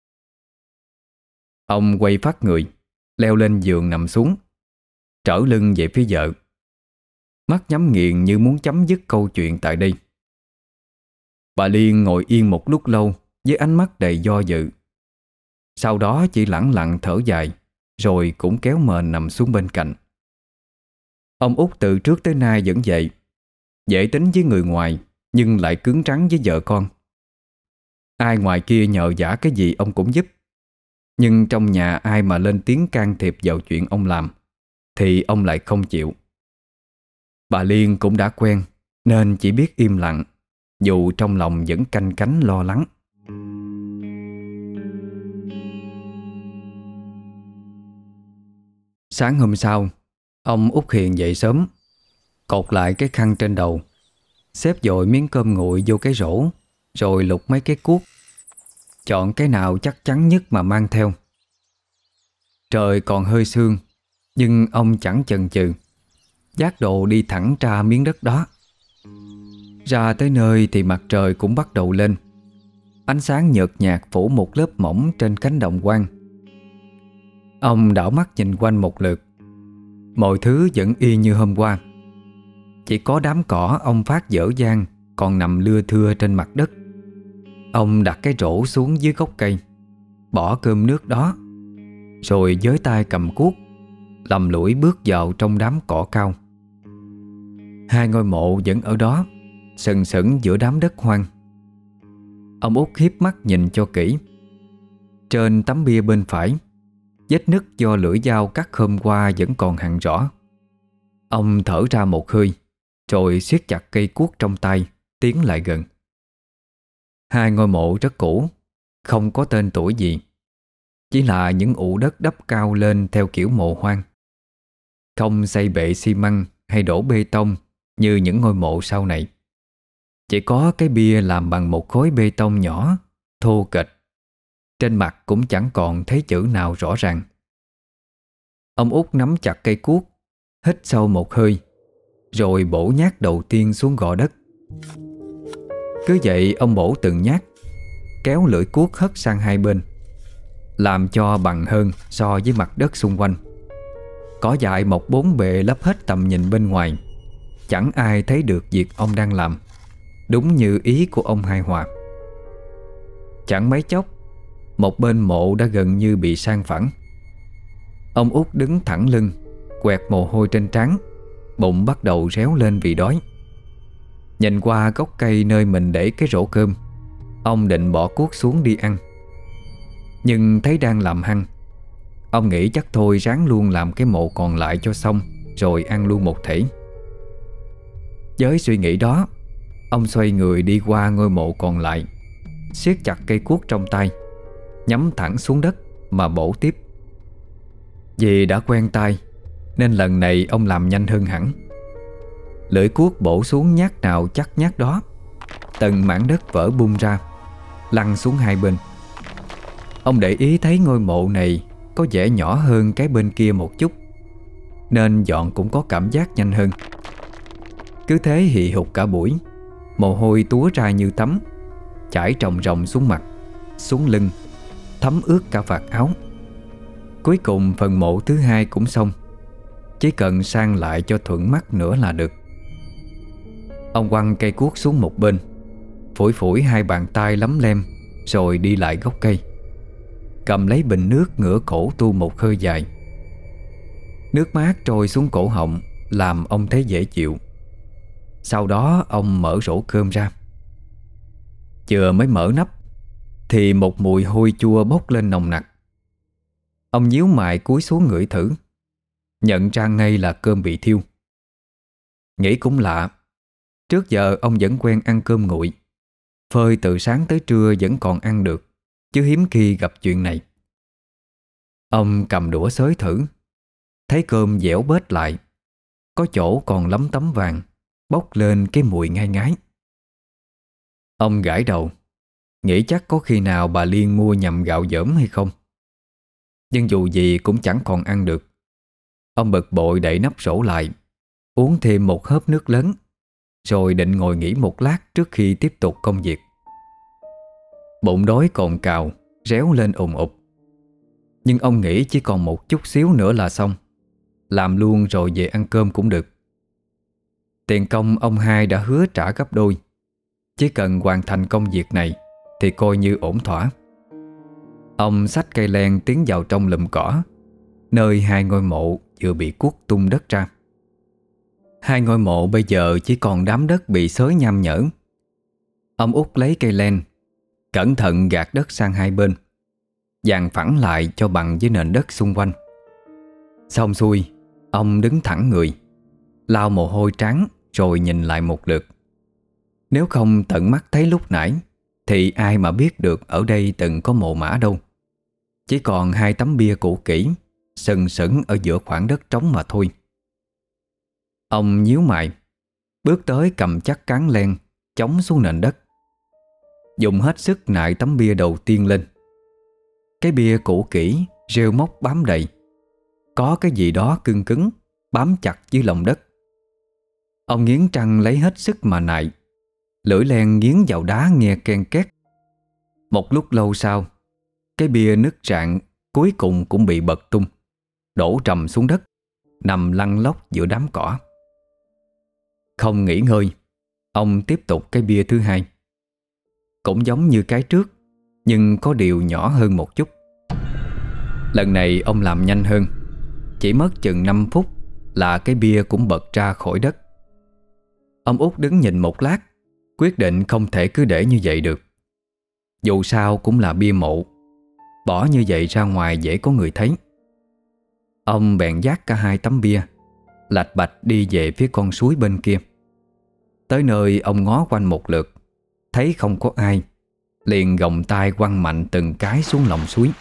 Ông quay phát người, leo lên giường nằm xuống, trở lưng về phía vợ, mắt nhắm nghiền như muốn chấm dứt câu chuyện tại đây. Bà Liên ngồi yên một lúc lâu với ánh mắt đầy do dự. Sau đó chỉ lẳng lặng thở dài, rồi cũng kéo mền nằm xuống bên cạnh. Ông Út từ trước tới nay vẫn vậy, dễ tính với người ngoài nhưng lại cứng rắn với vợ con. Ai ngoài kia nhờ vả cái gì ông cũng giúp, nhưng trong nhà ai mà lên tiếng can thiệp vào chuyện ông làm thì ông lại không chịu. Bà Liên cũng đã quen nên chỉ biết im lặng, dù trong lòng vẫn canh cánh lo lắng. Sáng hôm sau, ông Út Hiền dậy sớm, cột lại cái khăn trên đầu, xếp dội miếng cơm nguội vô cái rổ, rồi lục mấy cái cuốc, chọn cái nào chắc chắn nhất mà mang theo. Trời còn hơi sương, nhưng ông chẳng chần chừ, vác đồ đi thẳng ra miếng đất đó. Ra tới nơi thì mặt trời cũng bắt đầu lên. Ánh sáng nhợt nhạt phủ một lớp mỏng trên cánh đồng hoang. Ông đảo mắt nhìn quanh một lượt, mọi thứ vẫn y như hôm qua. Chỉ có đám cỏ ông phát dở dang còn nằm lưa thưa trên mặt đất. Ông đặt cái rổ xuống dưới gốc cây, bỏ cơm nước đó, rồi với tay cầm cuốc, lầm lũi bước vào trong đám cỏ cao. Hai ngôi mộ vẫn ở đó, sừng sững giữa đám đất hoang. Ông Út hiếp mắt nhìn cho kỹ. Trên tấm bia bên phải, vết nứt do lưỡi dao cắt hôm qua vẫn còn hằn rõ. Ông thở ra một hơi, rồi siết chặt cây cuốc trong tay, tiến lại gần. Hai ngôi mộ rất cũ, không có tên tuổi gì, chỉ là những ụ đất đắp cao lên theo kiểu mộ hoang, không xây bệ xi măng hay đổ bê tông như những ngôi mộ sau này. Chỉ có cái bia làm bằng một khối bê tông nhỏ, thô kệch. Trên mặt cũng chẳng còn thấy chữ nào rõ ràng. Ông Út nắm chặt cây cuốc, hít sâu một hơi, rồi bổ nhát đầu tiên xuống gò đất. Cứ vậy ông bổ từng nhát, kéo lưỡi cuốc hất sang hai bên, làm cho bằng hơn so với mặt đất xung quanh. Cỏ dại mọc bốn bề lấp hết tầm nhìn bên ngoài. Chẳng ai thấy được việc ông đang làm, đúng như ý của ông Hai Hòa. Chẳng mấy chốc, một bên mộ đã gần như bị san phẳng. Ông Út đứng thẳng lưng, quẹt mồ hôi trên trán, bụng bắt đầu réo lên vì đói. Nhìn qua gốc cây nơi mình để cái rổ cơm, ông định bỏ cuốc xuống đi ăn. Nhưng thấy đang làm hăng, ông nghĩ chắc thôi ráng luôn làm cái mộ còn lại cho xong, rồi ăn luôn một thể. Với suy nghĩ đó, ông xoay người đi qua ngôi mộ còn lại, siết chặt cây cuốc trong tay, nhắm thẳng xuống đất mà bổ tiếp. Vì đã quen tay nên lần này ông làm nhanh hơn hẳn. Lưỡi cuốc bổ xuống nhát nào chắc nhát đó, từng mảng đất vỡ bung ra, lăn xuống hai bên. Ông để ý thấy ngôi mộ này có vẻ nhỏ hơn cái bên kia một chút, nên dọn cũng có cảm giác nhanh hơn. Cứ thế hì hục cả buổi, mồ hôi túa ra như tắm, chảy ròng ròng xuống mặt, xuống lưng, thấm ướt cả vạt áo. Cuối cùng phần mộ thứ hai cũng xong, chỉ cần sang lại cho thuận mắt nữa là được. Ông quăng cây cuốc xuống một bên, phủi phủi hai bàn tay lấm lem, rồi đi lại gốc cây, cầm lấy bình nước ngửa cổ tu một hơi dài. Nước mát trôi xuống cổ họng làm ông thấy dễ chịu. Sau đó ông mở rổ cơm ra. Vừa mới mở nắp thì một mùi hôi chua bốc lên nồng nặc. Ông nhíu mày cúi xuống ngửi thử, nhận ra ngay là cơm bị thiêu. Nghĩ cũng lạ, trước giờ ông vẫn quen ăn cơm nguội, phơi từ sáng tới trưa vẫn còn ăn được, chứ hiếm khi gặp chuyện này. Ông cầm đũa xới thử, thấy cơm dẻo bết lại, có chỗ còn lấm tấm vàng, bốc lên cái mùi ngai ngái. Ông gãi đầu, nghĩ chắc có khi nào bà Liên mua nhầm gạo dởm hay không. Nhưng dù gì cũng chẳng còn ăn được. Ông bực bội đậy nắp rổ lại, uống thêm một hớp nước lớn, rồi định ngồi nghỉ một lát trước khi tiếp tục công việc. Bụng đói cồn cào, réo lên ùng ục. Nhưng ông nghĩ chỉ còn một chút xíu nữa là xong, làm luôn rồi về ăn cơm cũng được. Tiền công ông Hai đã hứa trả gấp đôi, chỉ cần hoàn thành công việc này thì coi như ổn thỏa. Ông xách cây len tiến vào trong lùm cỏ, nơi hai ngôi mộ vừa bị cuốc tung đất ra. Hai ngôi mộ bây giờ chỉ còn đám đất bị xới nham nhở. Ông Út lấy cây len, cẩn thận gạt đất sang hai bên, dàn phẳng lại cho bằng với nền đất xung quanh. Xong xuôi, ông đứng thẳng người, lau mồ hôi trán rồi nhìn lại một lượt. Nếu không tận mắt thấy lúc nãy thì ai mà biết được ở đây từng có mộ mã đâu. Chỉ còn hai tấm bia cũ kỹ sừng sững ở giữa khoảng đất trống mà thôi. Ông nhíu mày, bước tới cầm chắc cán len chống xuống nền đất, dùng hết sức nại tấm bia đầu tiên lên. Cái bia cũ kỹ rêu mốc bám đầy, có cái gì đó cứng cứng bám chặt dưới lòng đất. Ông nghiến răng lấy hết sức mà nại, lưỡi len nghiến vào đá nghe ken két. Một lúc lâu sau, cái bia nứt rạn cuối cùng cũng bị bật tung, đổ trầm xuống đất, nằm lăn lóc giữa đám cỏ. Không nghỉ ngơi, ông tiếp tục cái bia thứ hai. Cũng giống như cái trước, nhưng có điều nhỏ hơn một chút. Lần này ông làm nhanh hơn, chỉ mất chừng 5 phút là cái bia cũng bật ra khỏi đất. Ông Út đứng nhìn một lát, quyết định không thể cứ để như vậy được. Dù sao cũng là bia mộ, bỏ như vậy ra ngoài dễ có người thấy. Ông bèn vác cả hai tấm bia, lạch bạch đi về phía con suối bên kia. Tới nơi ông ngó quanh một lượt, thấy không có ai, liền gồng tay quăng mạnh từng cái xuống lòng suối.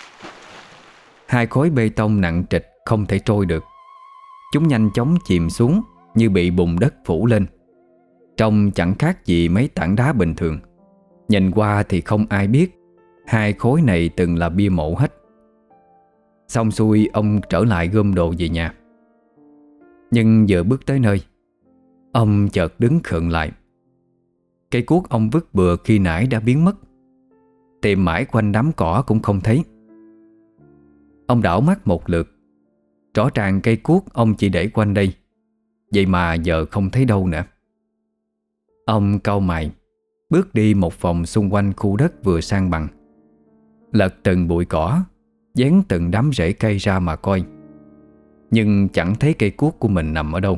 Hai khối bê tông nặng trịch không thể trôi được. Chúng nhanh chóng chìm xuống như bị bùn đất phủ lên. Trông chẳng khác gì mấy tảng đá bình thường. Nhìn qua thì không ai biết hai khối này từng là bia mộ hết. Xong xuôi ông trở lại gom đồ về nhà. Nhưng vừa bước tới nơi, ông chợt đứng khựng lại. Cây cuốc ông vứt bừa khi nãy đã biến mất. Tìm mãi quanh đám cỏ cũng không thấy. Ông đảo mắt một lượt. Rõ ràng cây cuốc ông chỉ để quanh đây, vậy mà giờ không thấy đâu nữa. Ông cau mày, bước đi một vòng xung quanh khu đất vừa san bằng, lật từng bụi cỏ, vén từng đám rễ cây ra mà coi. Nhưng chẳng thấy cây cuốc của mình nằm ở đâu.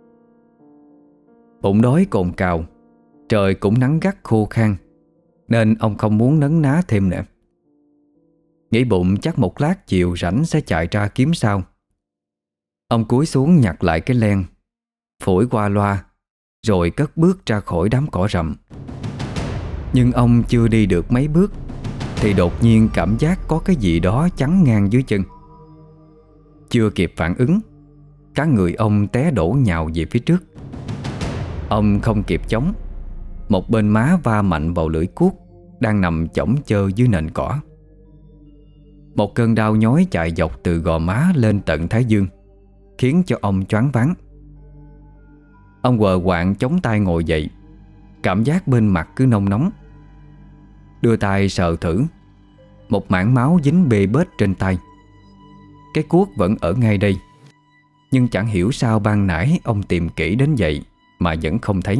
Bụng đói cồn cào, trời cũng nắng gắt khô khan, nên ông không muốn nấn ná thêm nữa. Nghĩ bụng chắc một lát chiều rảnh sẽ chạy ra kiếm sau. Ông cúi xuống nhặt lại cái len, phủi qua loa, rồi cất bước ra khỏi đám cỏ rậm. Nhưng ông chưa đi được mấy bước thì đột nhiên cảm giác có cái gì đó chắn ngang dưới chân. Chưa kịp phản ứng, cả người ông té đổ nhào về phía trước. Ông không kịp chống, một bên má va mạnh vào lưỡi cuốc đang nằm chõng chơ dưới nền cỏ. Một cơn đau nhói chạy dọc từ gò má lên tận thái dương, khiến cho ông choáng váng. Ông quờ quạng chống tay ngồi dậy, cảm giác bên mặt cứ nông nóng. Đưa tay sờ thử, một mảng máu dính bê bết trên tay. Cái cuốc vẫn ở ngay đây, nhưng chẳng hiểu sao ban nãy ông tìm kỹ đến vậy mà vẫn không thấy.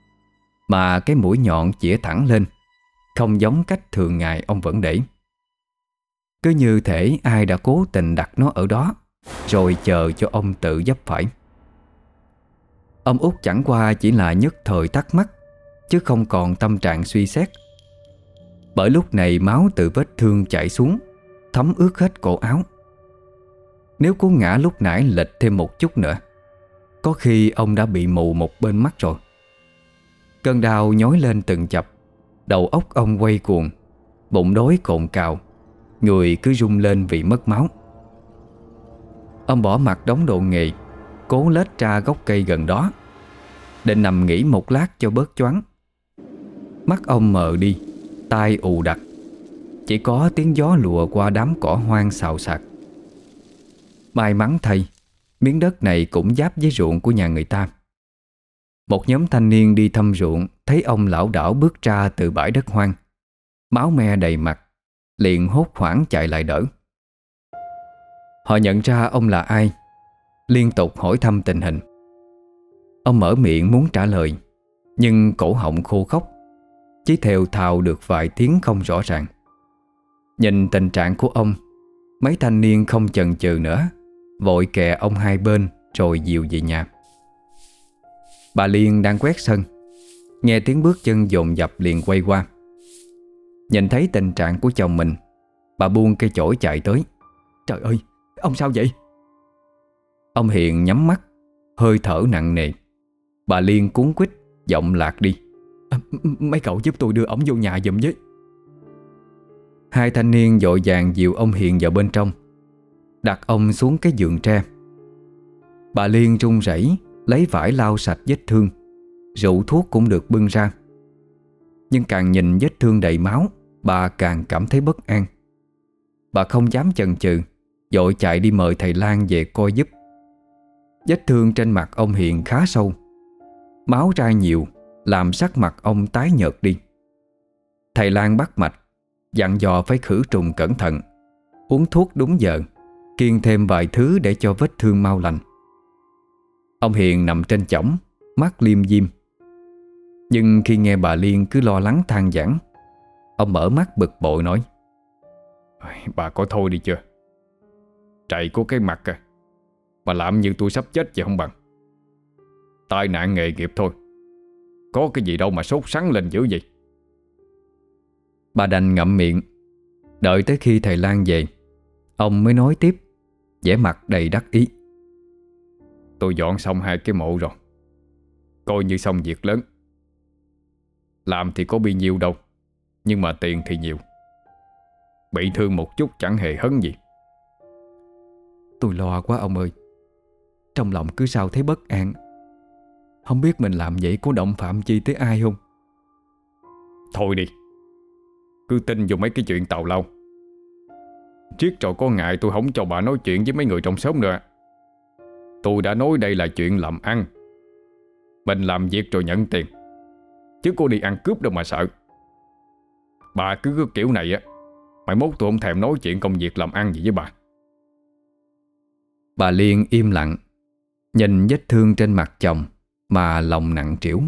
Mà cái mũi nhọn chĩa thẳng lên, không giống cách thường ngày ông vẫn để. Cứ như thể ai đã cố tình đặt nó ở đó, rồi chờ cho ông tự vấp phải. Ông út chẳng qua chỉ là nhất thời thắc mắc, chứ không còn tâm trạng suy xét. Bởi lúc này máu từ vết thương chảy xuống, thấm ướt hết cổ áo. Nếu cú ngã lúc nãy lệch thêm một chút nữa, có khi ông đã bị mù một bên mắt rồi. Cơn đau nhói lên từng chập, đầu óc ông quay cuồng, bụng đói cồn cào, người cứ rung lên vì mất máu. Ông bỏ mặc đống đồ nghề, cố lết ra gốc cây gần đó, định nằm nghỉ một lát cho bớt choáng. Mắt ông mờ đi, tai ù đặc, chỉ có tiếng gió lùa qua đám cỏ hoang xào xạc. May mắn thay, miếng đất này cũng giáp với ruộng của nhà người ta. Một nhóm thanh niên đi thăm ruộng thấy ông lảo đảo bước ra từ bãi đất hoang, máu me đầy mặt, liền hốt hoảng chạy lại đỡ. Họ nhận ra ông là ai, liên tục hỏi thăm tình hình. Ông mở miệng muốn trả lời, nhưng cổ họng khô khốc, chỉ thều thào được vài tiếng không rõ ràng. Nhìn tình trạng của ông, mấy thanh niên không chần chừ nữa, vội kè ông hai bên rồi dìu về nhà. Bà Liên đang quét sân, nghe tiếng bước chân dồn dập liền quay qua. Nhìn thấy tình trạng của chồng mình, bà buông cây chổi chạy tới. Trời ơi, ông sao vậy? Ông Hiền nhắm mắt, hơi thở nặng nề. Bà Liên cuống quýt, giọng lạc đi. Mấy cậu giúp tôi đưa ổng vô nhà giùm với. Hai thanh niên vội vàng dìu ông Hiền vào bên trong, đặt ông xuống cái giường tre. Bà Liên run rẩy lấy vải lau sạch vết thương, rượu thuốc cũng được bưng ra. Nhưng càng nhìn vết thương đầy máu, bà càng cảm thấy bất an. Bà không dám chần chừ, vội chạy đi mời thầy Lan về coi giúp. Vết thương trên mặt ông Hiền khá sâu, máu ra nhiều, làm sắc mặt ông tái nhợt đi. Thầy Lan bắt mạch, dặn dò phải khử trùng cẩn thận, uống thuốc đúng giờ, kiêng thêm vài thứ để cho vết thương mau lành. Ông Hiền nằm trên chõng, mắt liêm diêm. Nhưng khi nghe bà Liên cứ lo lắng than vãn, ông mở mắt bực bội nói: Bà có thôi đi chưa? Trầy của cái mặt à, mà làm như tôi sắp chết vậy không bằng. Tai nạn nghề nghiệp thôi, có cái gì đâu mà sốt sắng lên dữ vậy. Bà đành ngậm miệng. Đợi tới khi thầy Lan về, ông mới nói tiếp, vẻ mặt đầy đắc ý: Tôi dọn xong 2 cái mộ rồi, coi như xong việc lớn. Làm thì có bao nhiêu đâu, nhưng mà tiền thì nhiều. Bị thương một chút chẳng hề hấn gì. Tôi lo quá ông ơi, trong lòng cứ sao thấy bất an. Không biết mình làm vậy có động phạm chi tới ai không? Thôi đi, cứ tin vô mấy cái chuyện tào lao. Triết rồi có ngại tôi không cho bà nói chuyện với mấy người trong xóm nữa. Tôi đã nói đây là chuyện làm ăn. Mình làm việc rồi nhận tiền, chứ cô đi ăn cướp đâu mà sợ. Bà cứ kiểu này á, mai mốt tôi không thèm nói chuyện công việc làm ăn gì với bà. Bà Liên im lặng, nhìn vết thương trên mặt chồng mà lòng nặng trĩu.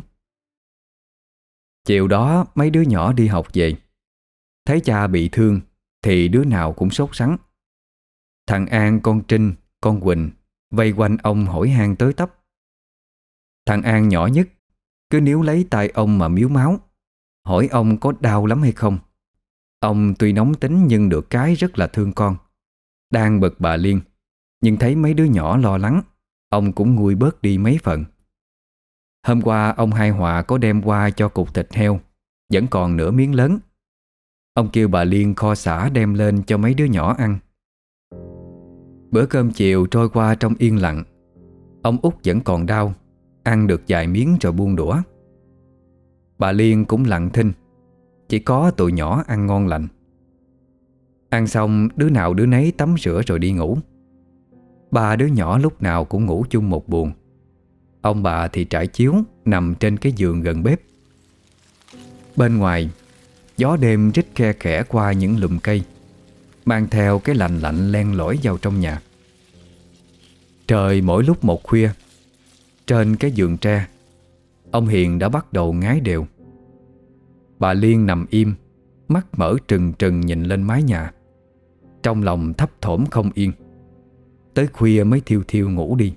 Chiều đó mấy đứa nhỏ đi học về, thấy cha bị thương thì đứa nào cũng sốt sắng. Thằng An, con Trinh, con Quỳnh vây quanh ông hỏi han tới tấp. Thằng An nhỏ nhất cứ níu lấy tay ông mà miếu máu, hỏi ông có đau lắm hay không. Ông tuy nóng tính nhưng được cái rất là thương con. Đang bực bà Liên, nhưng thấy mấy đứa nhỏ lo lắng, ông cũng nguôi bớt đi mấy phần. Hôm qua ông Hai Họa có đem qua cho cục thịt heo, vẫn còn nửa miếng lớn. Ông kêu bà Liên kho sả đem lên cho mấy đứa nhỏ ăn. Bữa cơm chiều trôi qua trong yên lặng. Ông Út vẫn còn đau, ăn được vài miếng rồi buông đũa. Bà Liên cũng lặng thinh, chỉ có tụi nhỏ ăn ngon lành. Ăn xong đứa nào đứa nấy tắm rửa rồi đi ngủ. Ba đứa nhỏ lúc nào cũng ngủ chung một buồng. Ông bà thì trải chiếu nằm trên cái giường gần bếp. Bên ngoài, gió đêm rít khe khẽ qua những lùm cây, mang theo cái lạnh lạnh len lỏi vào trong nhà. Trời mỗi lúc một khuya, trên cái giường tre, ông Hiền đã bắt đầu ngái đều. Bà Liên nằm im, mắt mở trừng trừng nhìn lên mái nhà, trong lòng thấp thỏm không yên. Tới khuya mới thiêu thiêu ngủ đi.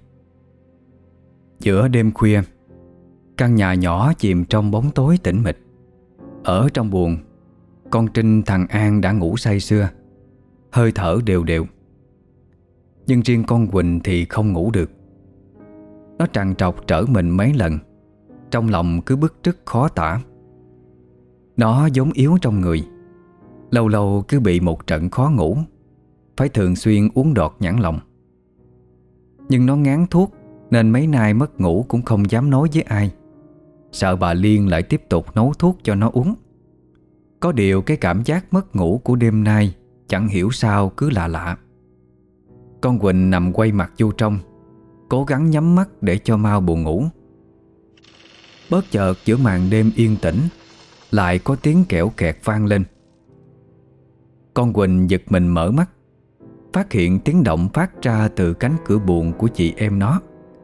Giữa đêm khuya, căn nhà nhỏ chìm trong bóng tối tĩnh mịch. Ở trong buồng, con Trinh thằng An đã ngủ say sưa, hơi thở đều đều. Nhưng riêng con Quỳnh thì không ngủ được. Nó trằn trọc trở mình mấy lần, trong lòng cứ bứt rứt khó tả. Nó vốn yếu trong người, lâu lâu cứ bị một trận khó ngủ, phải thường xuyên uống đọt nhãn lòng. Nhưng nó ngán thuốc nên mấy nay mất ngủ cũng không dám nói với ai, sợ bà Liên lại tiếp tục nấu thuốc cho nó uống. Có điều cái cảm giác mất ngủ của đêm nay chẳng hiểu sao cứ lạ lạ. Con Quỳnh nằm quay mặt vô trong, cố gắng nhắm mắt để cho mau buồn ngủ. Bất chợt giữa màn đêm yên tĩnh lại có tiếng kẽo kẹt vang lên. Con Quỳnh giật mình mở mắt, phát hiện tiếng động phát ra từ cánh cửa buồng của chị em nó.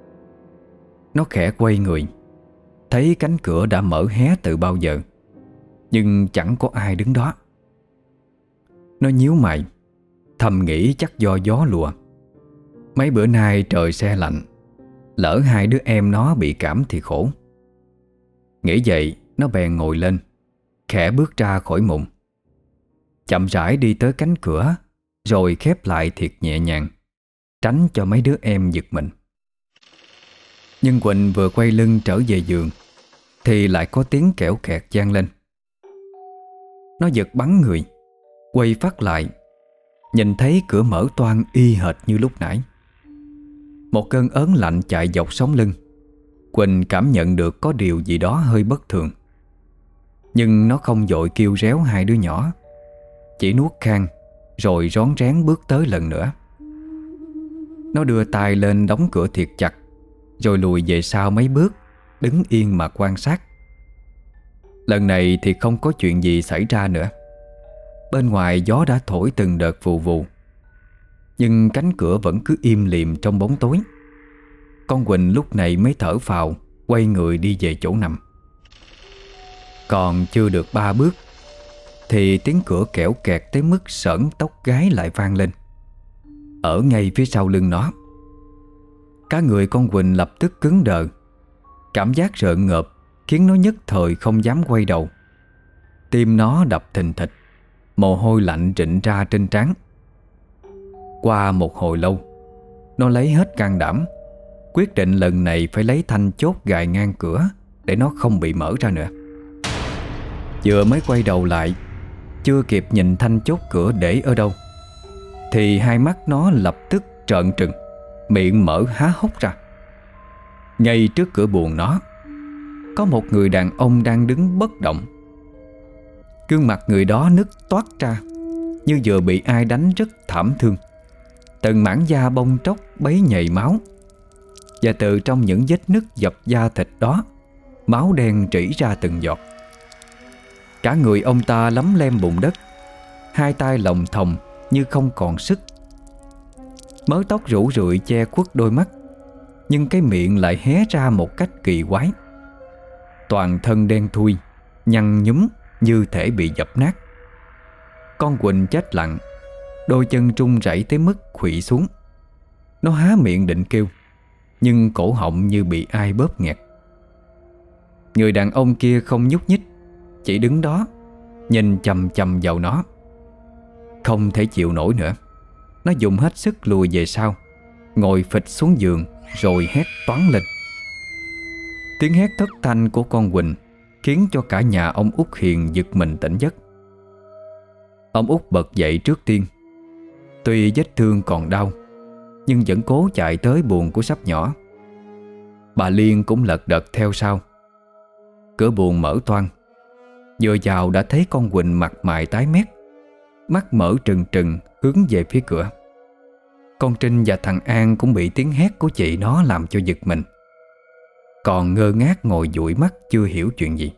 Nó khẽ quay người, thấy cánh cửa đã mở hé từ bao giờ, nhưng chẳng có ai đứng đó. Nó nhíu mày, thầm nghĩ chắc do gió lùa. Mấy bữa nay trời se lạnh, lỡ hai đứa em nó bị cảm thì khổ. Nghĩ vậy, nó bèn ngồi lên, khẽ bước ra khỏi mùng, chậm rãi đi tới cánh cửa, rồi khép lại thiệt nhẹ nhàng, tránh cho mấy đứa em giật mình. Nhưng Quỳnh vừa quay lưng trở về giường thì lại có tiếng kẽo kẹt vang lên. Nó giật bắn người, quay phát lại, nhìn thấy cửa mở toang y hệt như lúc nãy. Một cơn ớn lạnh chạy dọc sống lưng. Quỳnh cảm nhận được có điều gì đó hơi bất thường. Nhưng nó không vội kêu réo hai đứa nhỏ, chỉ nuốt khan rồi rón rén bước tới lần nữa. Nó đưa tay lên đóng cửa thiệt chặt, rồi lùi về sau mấy bước, đứng yên mà quan sát. Lần này thì không có chuyện gì xảy ra nữa. Bên ngoài gió đã thổi từng đợt vù vù, nhưng cánh cửa vẫn cứ im lìm trong bóng tối. Con Quỳnh lúc này mới thở phào, quay người đi về chỗ nằm. Còn chưa được 3 bước thì tiếng cửa kẽo kẹt tới mức sởn tóc gáy lại vang lên, ở ngay phía sau lưng nó. Cả người con Quỳnh lập tức cứng đờ. Cảm giác rợn ngợp khiến nó nhất thời không dám quay đầu. Tim nó đập thình thịch, mồ hôi lạnh rịn ra trên trán. Qua một hồi lâu, nó lấy hết can đảm, quyết định lần này phải lấy thanh chốt gài ngang cửa để nó không bị mở ra nữa. Vừa mới quay đầu lại, chưa kịp nhìn thanh chốt cửa để ở đâu, thì hai mắt nó lập tức trợn trừng, miệng mở há hốc ra. Ngay trước cửa buồng nó có một người đàn ông đang đứng bất động. Gương mặt người đó nứt toát ra, như vừa bị ai đánh rất thảm thương. Từng mảng da bong tróc bấy nhầy máu, và từ trong những vết nứt dập da thịt đó, máu đen rỉ ra từng giọt. Cả người ông ta lấm lem bùn đất, hai tay lồng thòng như không còn sức. Mớ tóc rủ rượi che khuất đôi mắt, nhưng cái miệng lại hé ra một cách kỳ quái. Toàn thân đen thui, nhăn nhúm như thể bị dập nát. Con Quỳnh chết lặng, đôi chân run rẩy tới mức khuỵu xuống. Nó há miệng định kêu, nhưng cổ họng như bị ai bóp nghẹt. Người đàn ông kia không nhúc nhích, chỉ đứng đó nhìn chằm chằm vào nó. Không thể chịu nổi nữa, nó dùng hết sức lùi về sau, ngồi phịch xuống giường rồi hét toáng lên. Tiếng hét thất thanh của con Quỳnh khiến cho cả nhà ông Út Hiền giật mình tỉnh giấc. Ông Út bật dậy trước tiên. Tuy vết thương còn đau, nhưng vẫn cố chạy tới buồng của sắp nhỏ. Bà Liên cũng lật đật theo sau. Cửa buồng mở toang. Vừa vào đã thấy con Quỳnh mặt mày tái mét, mắt mở trừng trừng hướng về phía cửa. Con Trinh và thằng An cũng bị tiếng hét của chị nó làm cho giật mình, còn ngơ ngác ngồi dụi mắt chưa hiểu chuyện gì.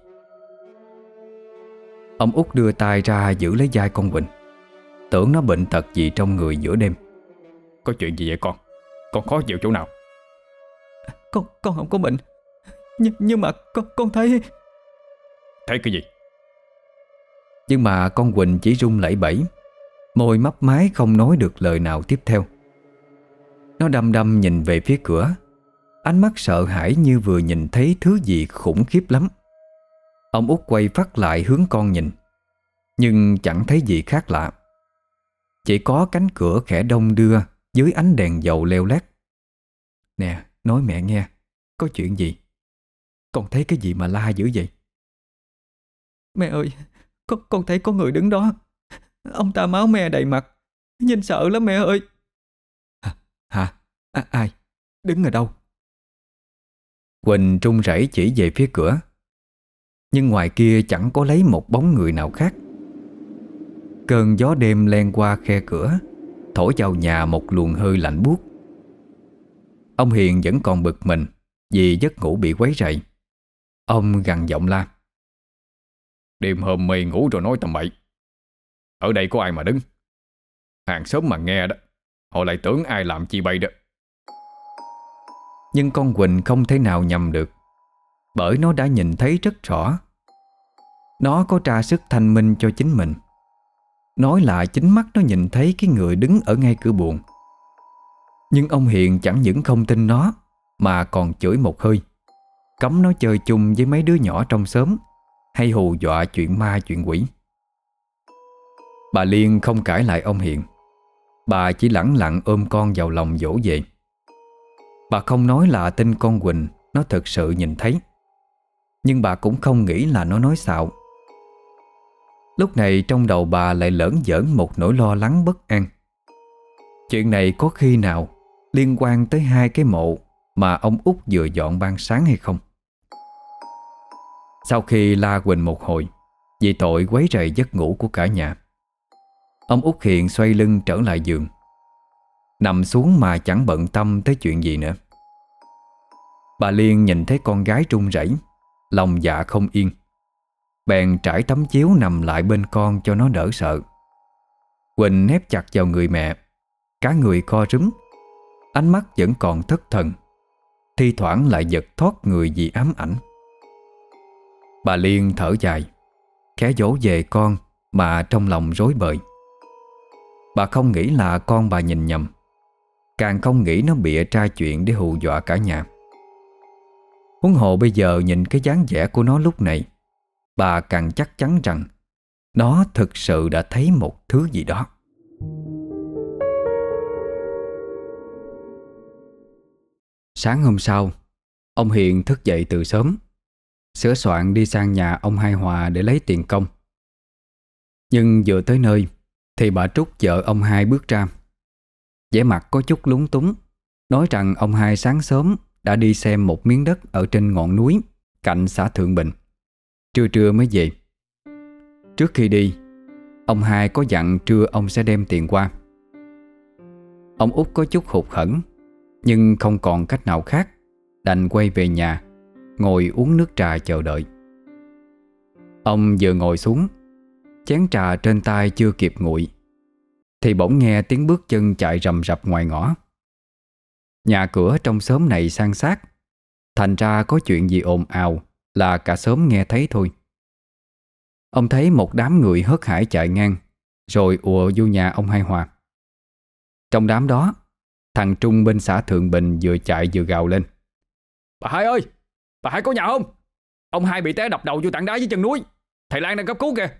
Ông Út đưa tay ra giữ lấy vai con Quỳnh, tưởng nó bệnh tật gì trong người giữa đêm. Có chuyện gì vậy con? Con khó chịu chỗ nào? Con không có bệnh, nhưng mà con thấy... Thấy cái gì? Nhưng mà con Quỳnh chỉ run lẩy bẩy, môi mấp máy không nói được lời nào tiếp theo. Nó đăm đăm nhìn về phía cửa, ánh mắt sợ hãi như vừa nhìn thấy thứ gì khủng khiếp lắm. Ông Út quay phát lại hướng con nhìn, nhưng chẳng thấy gì khác lạ. Chỉ có cánh cửa khẽ đong đưa dưới ánh đèn dầu leo lét. Nè, nói mẹ nghe, có chuyện gì? Con thấy cái gì mà la dữ vậy? Mẹ ơi, con thấy có người đứng đó. Ông ta máu me đầy mặt, nhìn sợ lắm mẹ ơi. Hả? Ai? Đứng ở đâu? Quỳnh run rẩy chỉ về phía cửa, nhưng ngoài kia chẳng có lấy một bóng người nào khác. Cơn gió đêm len qua khe cửa, thổi vào nhà một luồng hơi lạnh buốt. Ông Hiền vẫn còn bực mình vì giấc ngủ bị quấy rầy. Ông gằn giọng la: Đêm hôm mày ngủ rồi nói tầm bậy. Ở đây có ai mà đứng? Hàng xóm mà nghe đó, họ lại tưởng ai làm chi bay đó. Nhưng con Quỳnh không thể nào nhầm được, bởi nó đã nhìn thấy rất rõ. Nó có tra sức thanh minh cho chính mình. Nói là chính mắt nó nhìn thấy cái người đứng ở ngay cửa buồng. Nhưng ông Hiền chẳng những không tin nó, mà còn chửi một hơi, cấm nó chơi chung với mấy đứa nhỏ trong xóm, hay hù dọa chuyện ma chuyện quỷ. Bà Liên không cãi lại ông Hiền. Bà chỉ lẳng lặng ôm con vào lòng dỗ về. Bà không nói là tin con Quỳnh nó thực sự nhìn thấy, nhưng bà cũng không nghĩ là nó nói xạo. Lúc này trong đầu bà lại lởn vởn một nỗi lo lắng bất an. Chuyện này có khi nào liên quan tới hai cái mộ mà ông Út vừa dọn ban sáng hay không? Sau khi la Quỳnh một hồi vì tội quấy rầy giấc ngủ của cả nhà, ông Út Hiền xoay lưng trở lại giường, nằm xuống mà chẳng bận tâm tới chuyện gì nữa. Bà Liên nhìn thấy con gái run rẩy, lòng dạ không yên, bèn trải tấm chiếu nằm lại bên con cho nó đỡ sợ. Quỳnh nép chặt vào người mẹ, cả người co rúm, ánh mắt vẫn còn thất thần, thi thoảng lại giật thót người vì ám ảnh. Bà Liên thở dài, khẽ dỗ về con mà trong lòng rối bời. Bà không nghĩ là con bà nhìn nhầm, càng không nghĩ nó bịa ra chuyện để hù dọa cả nhà. Huống hồ bây giờ nhìn cái dáng vẻ của nó lúc này, bà càng chắc chắn rằng nó thực sự đã thấy một thứ gì đó. Sáng hôm sau, ông Hiền thức dậy từ sớm, sửa soạn đi sang nhà ông Hai Hòa để lấy tiền công. Nhưng vừa tới nơi thì bà Trúc vợ ông Hai bước ra, vẻ mặt có chút lúng túng, nói rằng ông Hai sáng sớm đã đi xem một miếng đất ở trên ngọn núi cạnh xã Thượng Bình. Trưa trưa mới về. Trước khi đi, ông hai có dặn trưa ông sẽ đem tiền qua. Ông út có chút hụt hẫng, nhưng không còn cách nào khác, đành quay về nhà, ngồi uống nước trà chờ đợi. Ông vừa ngồi xuống, chén trà trên tay chưa kịp nguội thì bỗng nghe tiếng bước chân chạy rầm rập ngoài ngõ. Nhà cửa trong xóm này san sát, thành ra có chuyện gì ồn ào là cả xóm nghe thấy thôi. Ông thấy một đám người hớt hải chạy ngang, rồi ùa vô nhà ông Hai Hòa. Trong đám đó, thằng Trung bên xã Thượng Bình vừa chạy vừa gào lên: Bà Hai ơi! Bà Hai có nhà không? Ông Hai bị té đập đầu vô tảng đá dưới chân núi. Thầy Lan đang cấp cứu kìa.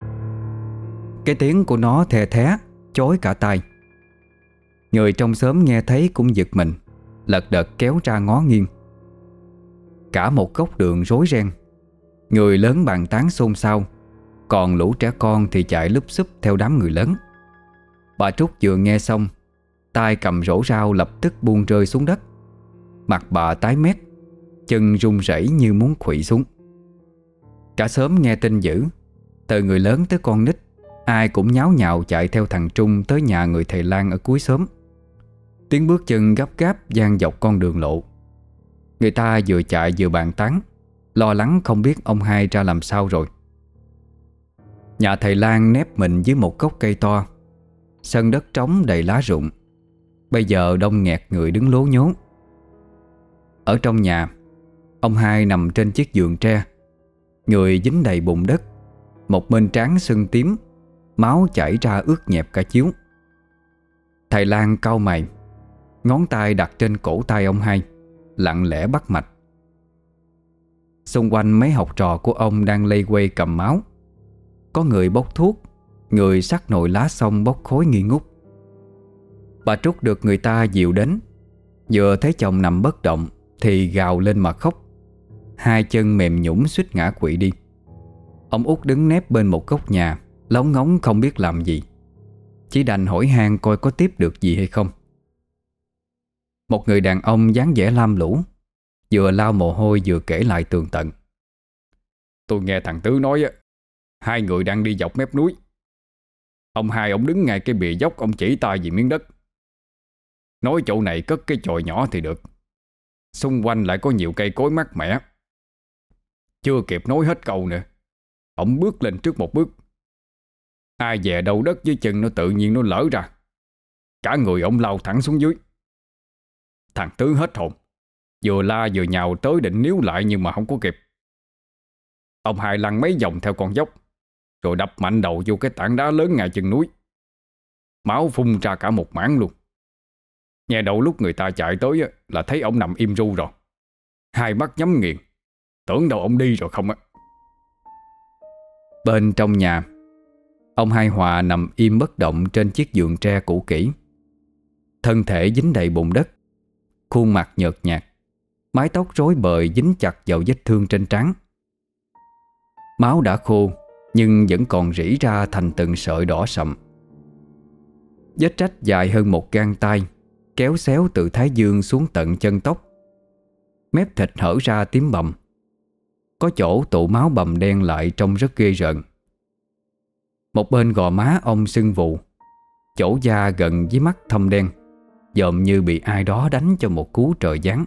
Cái tiếng của nó thè thé, chói cả tai. Người trong xóm nghe thấy cũng giật mình, lật đật kéo ra ngó nghiêng. Cả một góc đường rối ren, người lớn bàn tán xôn xao, còn lũ trẻ con thì chạy lúp xúp theo đám người lớn. Bà Trúc vừa nghe xong, tay cầm rổ rau lập tức buông rơi xuống đất. Mặt bà tái mét, chân run rẩy như muốn khuỵu xuống. Cả xóm nghe tin dữ, từ người lớn tới con nít, ai cũng nháo nhào chạy theo thằng Trung tới nhà người thầy Lan ở cuối xóm. Tiếng bước chân gấp gáp vang dọc con đường lộ. Người ta vừa chạy vừa bàn tán, lo lắng không biết ông hai ra làm sao rồi. Nhà thầy Lan nép mình dưới một gốc cây to, sân đất trống đầy lá rụng, bây giờ đông nghẹt người đứng lố nhố. Ở trong nhà, ông hai nằm trên chiếc giường tre, người dính đầy bùn đất, một bên trán sưng tím, máu chảy ra ướt nhẹp cả chiếu. Thầy Lan cau mày, ngón tay đặt trên cổ tay ông hai, lặng lẽ bắt mạch. Xung quanh mấy học trò của ông đang lây quay cầm máu. Có người bốc thuốc, người xắt nồi lá xong bốc khói nghi ngút. Bà Trúc được người ta dìu đến, vừa thấy chồng nằm bất động thì gào lên mà khóc, hai chân mềm nhũn suýt ngã quỵ đi. Ông út đứng nép bên một góc nhà, lóng ngóng không biết làm gì, chỉ đành hỏi han coi có tiếp được gì hay không. Một người đàn ông dáng vẻ lam lũ, vừa lau mồ hôi vừa kể lại tường tận. Tôi nghe thằng Tứ nói á, hai người đang đi dọc mép núi. Ông hai ông đứng ngay cái bìa dốc, ông chỉ tay về miếng đất, nói chỗ này cất cái chòi nhỏ thì được. Xung quanh lại có nhiều cây cối mát mẻ. Chưa kịp nói hết câu nữa, ông bước lên trước một bước. Ai dè đầu đất dưới chân nó tự nhiên nó lở ra, cả người ông lao thẳng xuống dưới. Thằng Tứ hết hồn, vừa la vừa nhào tới định níu lại nhưng mà không có kịp. Ông hai lăn mấy vòng theo con dốc, rồi đập mạnh đầu vô cái tảng đá lớn ngay chân núi. Máu phun ra cả một mảng luôn. Nghe đầu lúc người ta chạy tới là thấy ông nằm im ru rồi, hai mắt nhắm nghiền, tưởng đâu ông đi rồi không á. Bên trong nhà, ông Hai Hòa nằm im bất động trên chiếc giường tre cũ kỹ. Thân thể dính đầy bùn đất, khuôn mặt nhợt nhạt, mái tóc rối bời dính chặt vào vết thương trên trán. Máu đã khô nhưng vẫn còn rỉ ra thành từng sợi đỏ sậm. Vết rách dài hơn một gang tay kéo xéo từ thái dương xuống tận chân tóc. Mép thịt hở ra tím bầm, có chỗ tụ máu bầm đen lại trông rất ghê rợn. Một bên gò má ông sưng vù, chỗ da gần với mắt thâm đen, dòm như bị ai đó đánh cho một cú trời giáng.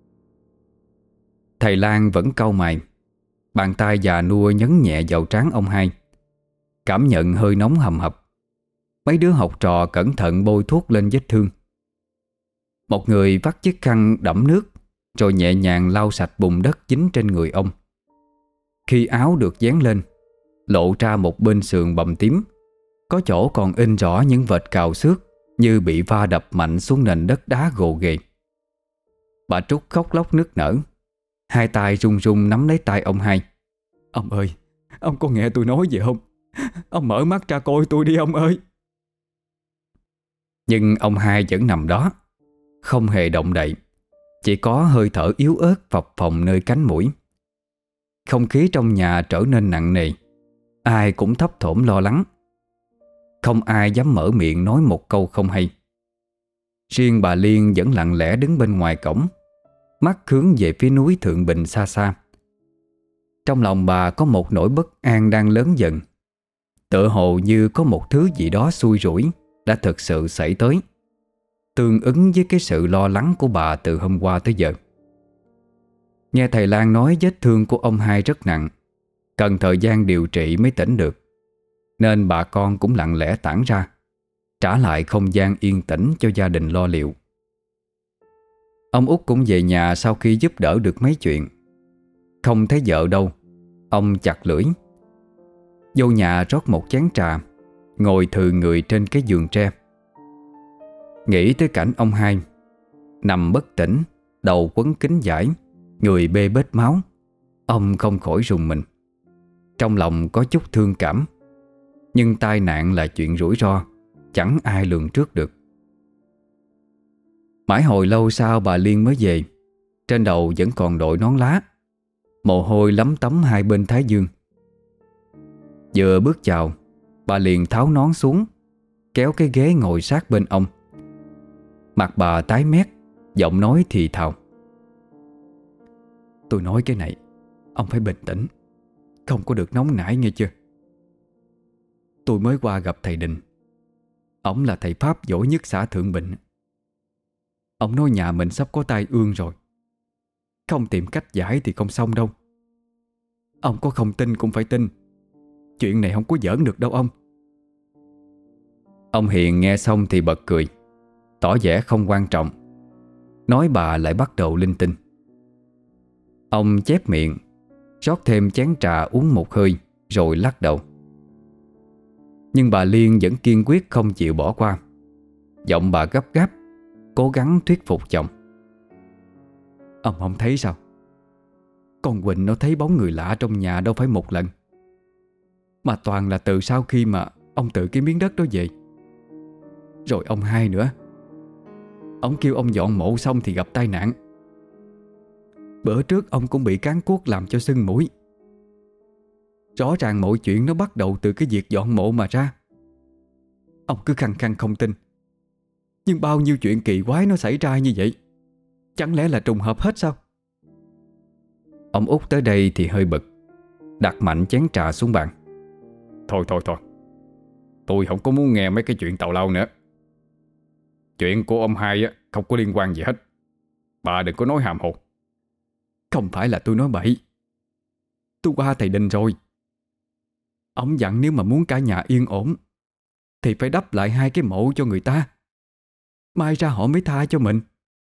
Thầy Lan vẫn cau mày, bàn tay già nua nhấn nhẹ vào trán ông hai, cảm nhận hơi nóng hầm hập. Mấy đứa học trò cẩn thận bôi thuốc lên vết thương. Một người vắt chiếc khăn đẫm nước, rồi nhẹ nhàng lau sạch bùn đất dính trên người ông. Khi áo được dán lên, lộ ra một bên sườn bầm tím, có chỗ còn in rõ những vệt cào xước như bị va đập mạnh xuống nền đất đá gồ ghề. Bà Trúc khóc lóc nức nở, hai tay run run nắm lấy tay ông hai. Ông ơi, ông có nghe tôi nói gì không? Ông mở mắt ra coi tôi đi ông ơi. Nhưng ông hai vẫn nằm đó, không hề động đậy, chỉ có hơi thở yếu ớt phập phồng nơi cánh mũi. Không khí trong nhà trở nên nặng nề, ai cũng thấp thỏm lo lắng. Không ai dám mở miệng nói một câu không hay. Riêng bà Liên vẫn lặng lẽ đứng bên ngoài cổng, mắt hướng về phía núi Thượng Bình xa xa, Trong lòng bà có một nỗi bất an đang lớn dần. Tựa hồ như có một thứ gì đó xui rủi đã thực sự xảy tới, tương ứng với cái sự lo lắng của bà từ hôm qua tới giờ. Nghe thầy Lan nói vết thương của ông hai rất nặng, cần thời gian điều trị mới tỉnh được, nên bà con cũng lặng lẽ tản ra, trả lại không gian yên tĩnh cho gia đình lo liệu. Ông Út cũng về nhà sau khi giúp đỡ được mấy chuyện. Không thấy vợ đâu, ông chặt lưỡi. Vô nhà rót một chén trà, ngồi thừ người trên cái giường tre. Nghĩ tới cảnh ông hai nằm bất tỉnh, đầu quấn kính vải, người bê bết máu, ông không khỏi rùng mình. Trong lòng có chút thương cảm, nhưng tai nạn là chuyện rủi ro, chẳng ai lường trước được. Mãi hồi lâu sau bà Liên mới về. Trên đầu vẫn còn đội nón lá, mồ hôi lấm tấm hai bên thái dương. Vừa bước chào, bà liền tháo nón xuống, kéo cái ghế ngồi sát bên ông. Mặt bà tái mét, giọng nói thì thào: "Tôi nói cái này, ông phải bình tĩnh, không có được nóng nảy nghe chưa? Tôi mới qua gặp thầy Định. Ổng là thầy Pháp giỏi nhất xã Thượng Bình. Ông nói nhà mình sắp có tai ương rồi, không tìm cách giải thì không xong đâu. Ông có không tin cũng phải tin, chuyện này không có giỡn được đâu ông." Ông Hiền nghe xong thì bật cười, tỏ vẻ không quan trọng. Nói bà lại bắt đầu linh tinh. Ông chép miệng, rót thêm chén trà uống một hơi, rồi lắc đầu. Nhưng bà Liên vẫn kiên quyết không chịu bỏ qua. Giọng bà gấp gáp, cố gắng thuyết phục chồng. "Ông không thấy sao? Con Quỳnh nó thấy bóng người lạ trong nhà đâu phải một lần, mà toàn là từ sau khi mà ông tự cái miếng đất đó về. Rồi ông hai nữa, ông kêu ông dọn mộ xong thì gặp tai nạn. Bữa trước ông cũng bị cán cuốc làm cho sưng mũi. Rõ ràng mọi chuyện nó bắt đầu từ cái việc dọn mộ mà ra. Ông cứ khăng khăng không tin, nhưng bao nhiêu chuyện kỳ quái nó xảy ra như vậy, chẳng lẽ là trùng hợp hết sao?" Ông Út tới đây thì hơi bực, đặt mạnh chén trà xuống bàn. Thôi, tôi không có muốn nghe mấy cái chuyện tào lao nữa. Chuyện của ông hai á không có liên quan gì hết. Bà đừng có nói hàm hồ. "Không phải là tôi nói bậy. Tôi qua thầy Định rồi. Ông dặn nếu mà muốn cả nhà yên ổn thì phải đắp lại hai cái mộ cho người ta, mai ra họ mới tha cho mình."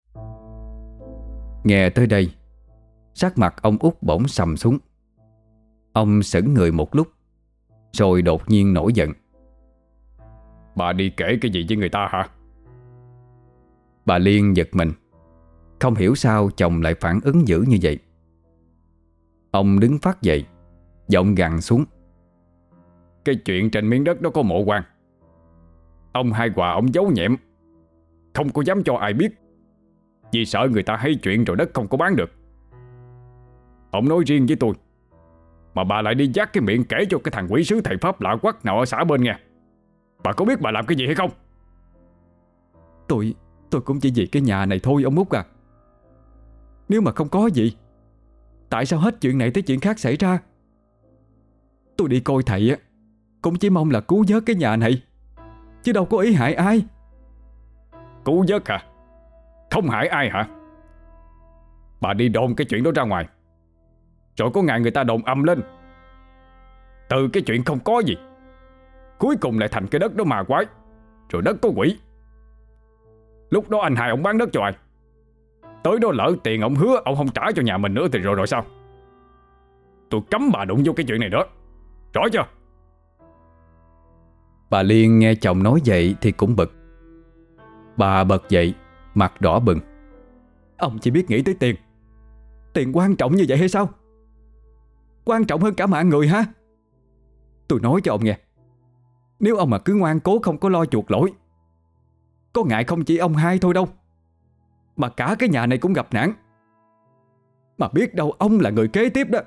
Nghe tới đây, sắc mặt ông Út bỗng sầm xuống. Ông sững người một lúc, rồi đột nhiên nổi giận. Bà đi kể cái gì với người ta hả? Bà Liên giật mình, không hiểu sao chồng lại phản ứng dữ như vậy. Ông đứng phắt dậy, giọng gằn xuống. Cái chuyện trên miếng đất đó có mộ quan. Ông hai Hòa ông giấu nhẹm, không có dám cho ai biết, vì sợ người ta hay chuyện rồi đất không có bán được. Ông nói riêng với tôi, mà bà lại đi dắt cái miệng kể cho cái thằng quỷ sứ thầy Pháp lạ quắc nào ở xã bên nghe. Bà có biết bà làm cái gì hay không? Tôi cũng chỉ vì cái nhà này thôi ông Út à. Nếu mà không có gì, tại sao hết chuyện này tới chuyện khác xảy ra? Tôi đi coi thầy á, cũng chỉ mong là cứu vớt cái nhà này, chứ đâu có ý hại ai. Cứu vớt hả? Không hại ai hả? Bà đi đồn cái chuyện đó ra ngoài, rồi có ngày người ta đồn âm lên. Từ cái chuyện không có gì, cuối cùng lại thành cái đất đó mà quái, rồi đất có quỷ. Lúc đó anh hai ông bán đất cho ai? Tới đó lỡ tiền ông hứa ông không trả cho nhà mình nữa thì rồi sao? Tôi cấm bà đụng vô cái chuyện này nữa, rõ chưa? Bà Liên nghe chồng nói vậy thì cũng bực. Bà bật dậy, mặt đỏ bừng. Ông chỉ biết nghĩ tới tiền. Tiền quan trọng như vậy hay sao? Quan trọng hơn cả mạng người hả? Tôi nói cho ông nghe, nếu ông mà cứ ngoan cố không có lo chuộc lỗi, có ngại không chỉ ông hai thôi đâu, mà cả cái nhà này cũng gặp nạn. Mà biết đâu ông là người kế tiếp đó.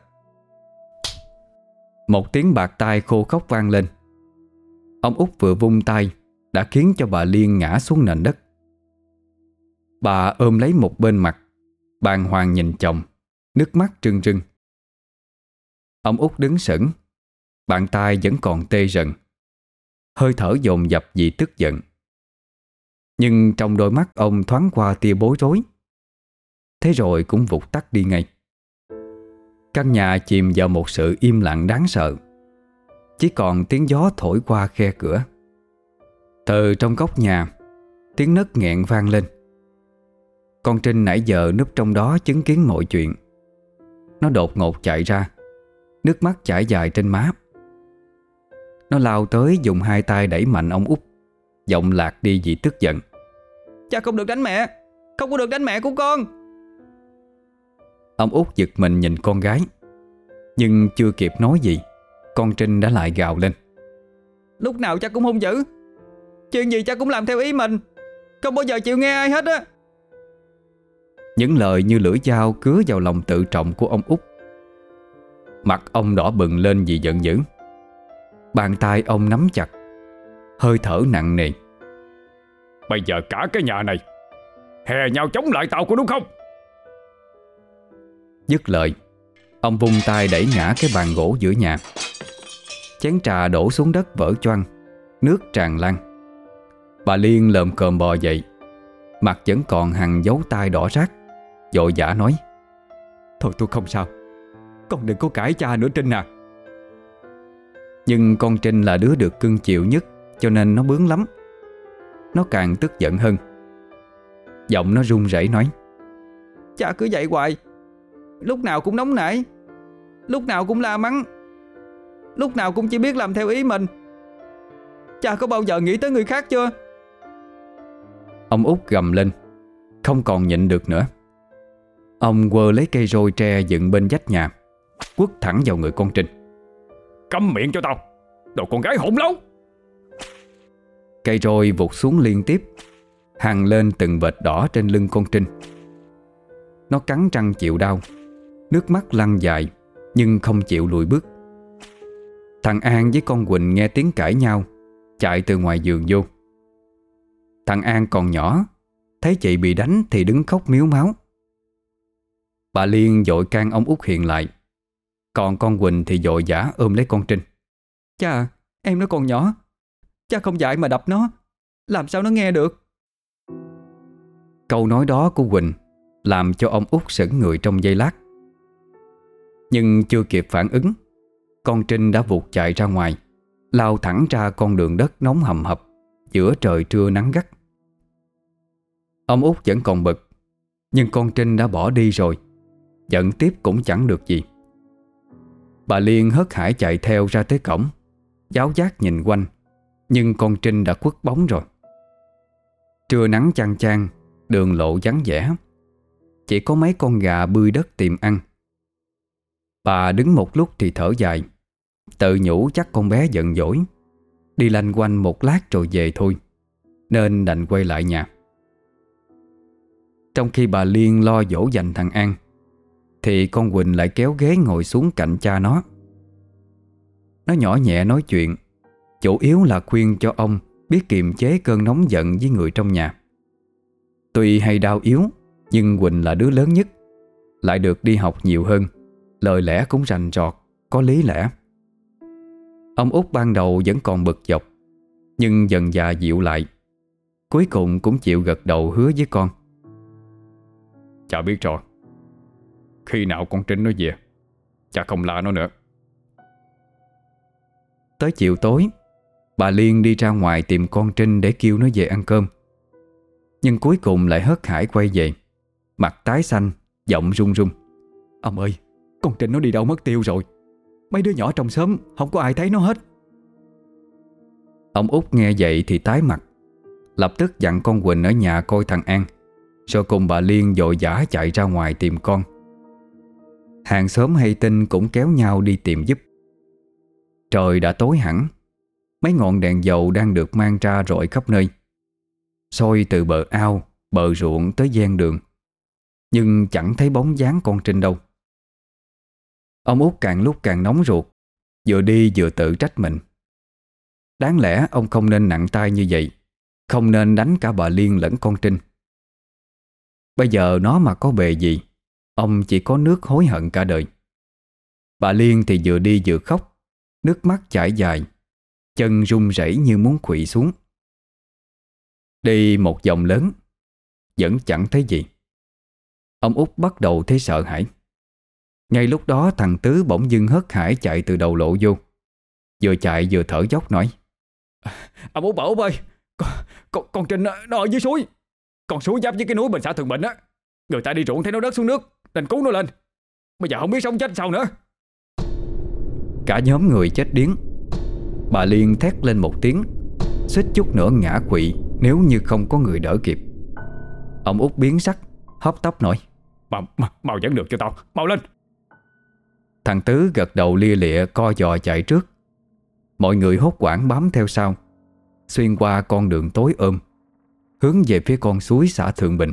Một tiếng bạt tai khô khốc vang lên. Ông Út vừa vung tay đã khiến cho bà Liên ngã xuống nền đất. Bà ôm lấy một bên mặt, bàng hoàng nhìn chồng, nước mắt rưng rưng. Ông Út đứng sững, bàn tay vẫn còn tê rần, hơi thở dồn dập vì tức giận. Nhưng trong đôi mắt ông thoáng qua tia bối rối, thế rồi cũng vụt tắt đi ngay. Căn nhà chìm vào một sự im lặng đáng sợ. Chỉ còn tiếng gió thổi qua khe cửa. Từ trong góc nhà, tiếng nấc nghẹn vang lên. Con Trinh nãy giờ núp trong đó chứng kiến mọi chuyện. Nó đột ngột chạy ra, nước mắt chảy dài trên má. Nó lao tới dùng hai tay đẩy mạnh ông Út, giọng lạc đi vì tức giận. Cha không được đánh mẹ, không có được đánh mẹ của con. Ông Út giật mình nhìn con gái, nhưng chưa kịp nói gì, con Trinh đã lại gào lên. Lúc nào cha cũng hung dữ, chuyện gì cha cũng làm theo ý mình, không bao giờ chịu nghe ai hết á. Những lời như lưỡi dao cứa vào lòng tự trọng của ông Út. Mặt ông đỏ bừng lên vì giận dữ. Bàn tay ông nắm chặt, hơi thở nặng nề. Bây giờ cả cái nhà này hè nhau chống lại tao có đúng không? Dứt lời, ông vung tay đẩy ngã cái bàn gỗ giữa nhà. Chén trà đổ xuống đất vỡ choang, nước tràn lan. Bà Liên lồm cồm bò dậy, mặt vẫn còn hằn dấu tay đỏ rát, vội vã nói. Thôi tôi không sao, con đừng có cãi cha nữa Trinh à. Nhưng con Trinh là đứa được cưng chiều nhất, cho nên nó bướng lắm. Nó càng tức giận hơn. Giọng nó run rẩy nói. Cha cứ vậy hoài, lúc nào cũng nóng nảy, lúc nào cũng la mắng, lúc nào cũng chỉ biết làm theo ý mình. Cha có bao giờ nghĩ tới người khác chưa? Ông Út gầm lên, không còn nhịn được nữa. Ông quơ lấy cây roi tre dựng bên vách nhà, quất thẳng vào người con Trinh. Câm miệng cho tao, đồ con gái hỗn láo. Cây roi vụt xuống liên tiếp, hằn lên từng vệt đỏ trên lưng con Trinh. Nó cắn răng chịu đau, nước mắt lăn dài, nhưng không chịu lùi bước. Thằng An với con Quỳnh nghe tiếng cãi nhau, chạy từ ngoài giường vô. Thằng An còn nhỏ, thấy chị bị đánh thì đứng khóc miếu máu. Bà Liên vội can ông Út Hiền lại, còn con Quỳnh thì vội vã ôm lấy con Trinh. Cha, em nó còn nhỏ, cha không dạy mà đập nó, làm sao nó nghe được? Câu nói đó của Quỳnh làm cho ông Út sững người trong giây lát. Nhưng chưa kịp phản ứng, con Trinh đã vụt chạy ra ngoài, lao thẳng ra con đường đất nóng hầm hập giữa trời trưa nắng gắt. Ông Út vẫn còn bực, nhưng con Trinh đã bỏ đi rồi, giận tiếp cũng chẳng được gì. Bà Liên hớt hải chạy theo ra tới cổng, giáo giác nhìn quanh, nhưng con Trinh đã khuất bóng rồi. Trưa nắng chang chang, đường lộ vắng vẻ, chỉ có mấy con gà bươi đất tìm ăn. Bà đứng một lúc thì thở dài, tự nhủ chắc con bé giận dỗi, đi lanh quanh một lát rồi về thôi, nên đành quay lại nhà. Trong khi bà Liên lo dỗ dành thằng An, thì con Quỳnh lại kéo ghế ngồi xuống cạnh cha nó. Nó nhỏ nhẹ nói chuyện, chủ yếu là khuyên cho ông biết kiềm chế cơn nóng giận với người trong nhà. Tuy hay đau yếu, nhưng Quỳnh là đứa lớn nhất, lại được đi học nhiều hơn, lời lẽ cũng rành rọt, có lý lẽ. Ông Út ban đầu vẫn còn bực dọc, nhưng dần dà dịu lại, cuối cùng cũng chịu gật đầu hứa với con. Cha biết rồi, khi nào con Trinh nó về, cha không la nó nữa. Tới chiều tối, bà Liên đi ra ngoài tìm con Trinh để kêu nó về ăn cơm. Nhưng cuối cùng lại hớt hải quay về, mặt tái xanh, giọng run run. Ông ơi, con Trinh nó đi đâu mất tiêu rồi, mấy đứa nhỏ trong xóm không có ai thấy nó hết. Ông Út nghe vậy thì tái mặt, lập tức dặn con Quỳnh ở nhà coi thằng An, rồi cùng bà Liên vội vã chạy ra ngoài tìm con. Hàng xóm hay tin cũng kéo nhau đi tìm giúp. Trời đã tối hẳn, mấy ngọn đèn dầu đang được mang ra rọi khắp nơi, soi từ bờ ao, bờ ruộng tới ven đường, nhưng chẳng thấy bóng dáng con Trinh đâu. Ông Út càng lúc càng nóng ruột, vừa đi vừa tự trách mình. Đáng lẽ ông không nên nặng tay như vậy, không nên đánh cả bà Liên lẫn con Trinh. Bây giờ nó mà có bề gì, ông chỉ có nước hối hận cả đời. Bà Liên thì vừa đi vừa khóc, nước mắt chảy dài, chân run rẩy như muốn khuỵu xuống. Đi một vòng lớn vẫn chẳng thấy gì. Ông Út bắt đầu thấy sợ hãi. Ngay lúc đó thằng Tứ bỗng dưng hớt hải chạy từ đầu lộ vô. Vừa chạy vừa thở dốc nói: Ông Út, bà Út ơi, con Trinh nó ở dưới suối. Con suối giáp với cái núi bên xã Thường Bình á. Người ta đi ruộng thấy nó rớt xuống nước nên cứu nó lên. Bây giờ không biết sống chết sao nữa. Cả nhóm người chết điếng. Bà Liên thét lên một tiếng, suýt chút nữa ngã quỵ nếu như không có người đỡ kịp. Ông Út biến sắc, hấp tấp nói: Mau dẫn được cho tao, mau lên. Thằng Tứ gật đầu lia lịa co giò chạy trước. Mọi người hốt hoảng bám theo sau, xuyên qua con đường tối hướng về phía con suối xã Thượng Bình.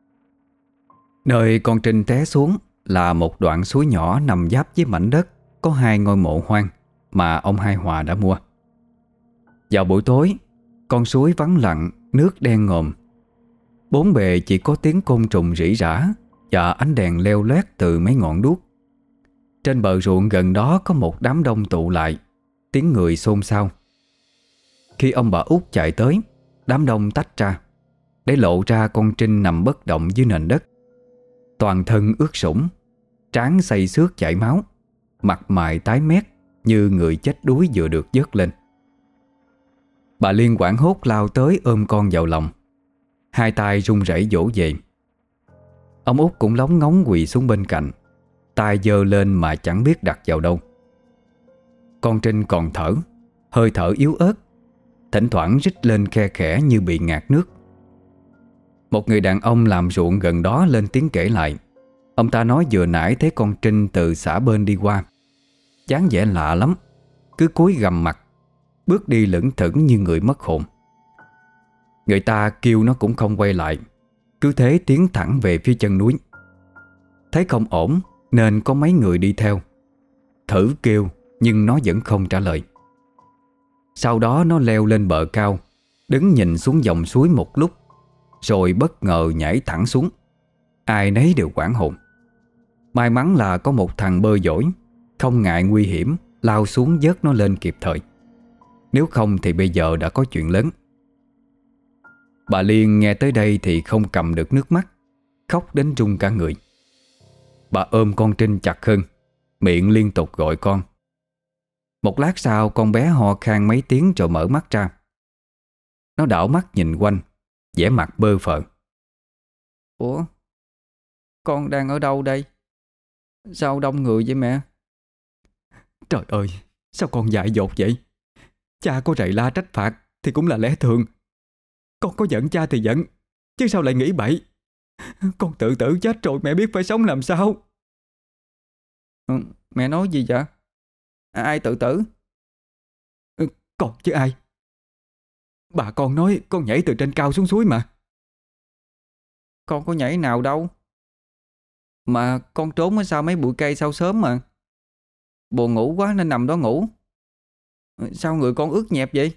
Nơi con Trinh té xuống là một đoạn suối nhỏ nằm giáp với mảnh đất có 2 ngôi mộ hoang mà ông Hai Hòa đã mua. Vào buổi tối, con suối vắng lặng, nước đen ngòm. Bốn bề chỉ có tiếng côn trùng rỉ rả và ánh đèn leo loét từ mấy ngọn đuốc. Trên bờ ruộng gần đó có một đám đông tụ lại, tiếng người xôn xao. Khi ông bà Út chạy tới, đám đông tách ra để lộ ra con Trinh nằm bất động dưới nền đất. Toàn thân ướt sũng, trán xây xước chảy máu, mặt mày tái mét như người chết đuối vừa được vớt lên. Bà Liên hoảng hốt lao tới ôm con vào lòng, hai tay run rẩy dỗ về. Ông Út cũng lóng ngóng quỳ xuống bên cạnh, tay giơ lên mà chẳng biết đặt vào đâu. Con Trinh còn thở, hơi thở yếu ớt, thỉnh thoảng rít lên khe khẽ như bị ngạt nước. Một người đàn ông làm ruộng gần đó lên tiếng kể lại. Ông ta nói vừa nãy thấy con Trinh từ xã bên đi qua, dáng vẻ lạ lắm, cứ cúi gằm mặt, bước đi lững thững như người mất hồn. Người ta kêu nó cũng không quay lại, cứ thế tiến thẳng về phía chân núi. Thấy không ổn nên có mấy người đi theo, thử kêu nhưng nó vẫn không trả lời. Sau đó nó leo lên bờ cao, đứng nhìn xuống dòng suối một lúc, rồi bất ngờ nhảy thẳng xuống. Ai nấy đều hoảng hồn. May mắn là có một thằng bơi giỏi, không ngại nguy hiểm lao xuống vớt nó lên kịp thời. Nếu không thì bây giờ đã có chuyện lớn. Bà Liên nghe tới đây thì không cầm được nước mắt, khóc đến run cả người. Bà ôm con Trinh chặt hơn, miệng liên tục gọi con. Một lát sau con bé ho khan mấy tiếng rồi mở mắt ra. Nó đảo mắt nhìn quanh, vẻ mặt bơ phờ. Ủa, con đang ở đâu đây? Sao đông người vậy mẹ? Trời ơi, sao con dại dột vậy? Cha có rầy la trách phạt thì cũng là lẽ thường. Con có giận cha thì giận, chứ sao lại nghĩ bậy? Con tự tử chết rồi mẹ biết phải sống làm sao? Mẹ nói gì vậy? Ai tự tử? Con chứ ai? Bà con nói con nhảy từ trên cao xuống suối mà. Con có nhảy nào đâu. Mà con trốn ở sau mấy bụi cây sau sớm mà. Buồn ngủ quá nên nằm đó ngủ. Sao người con ướt nhẹp vậy?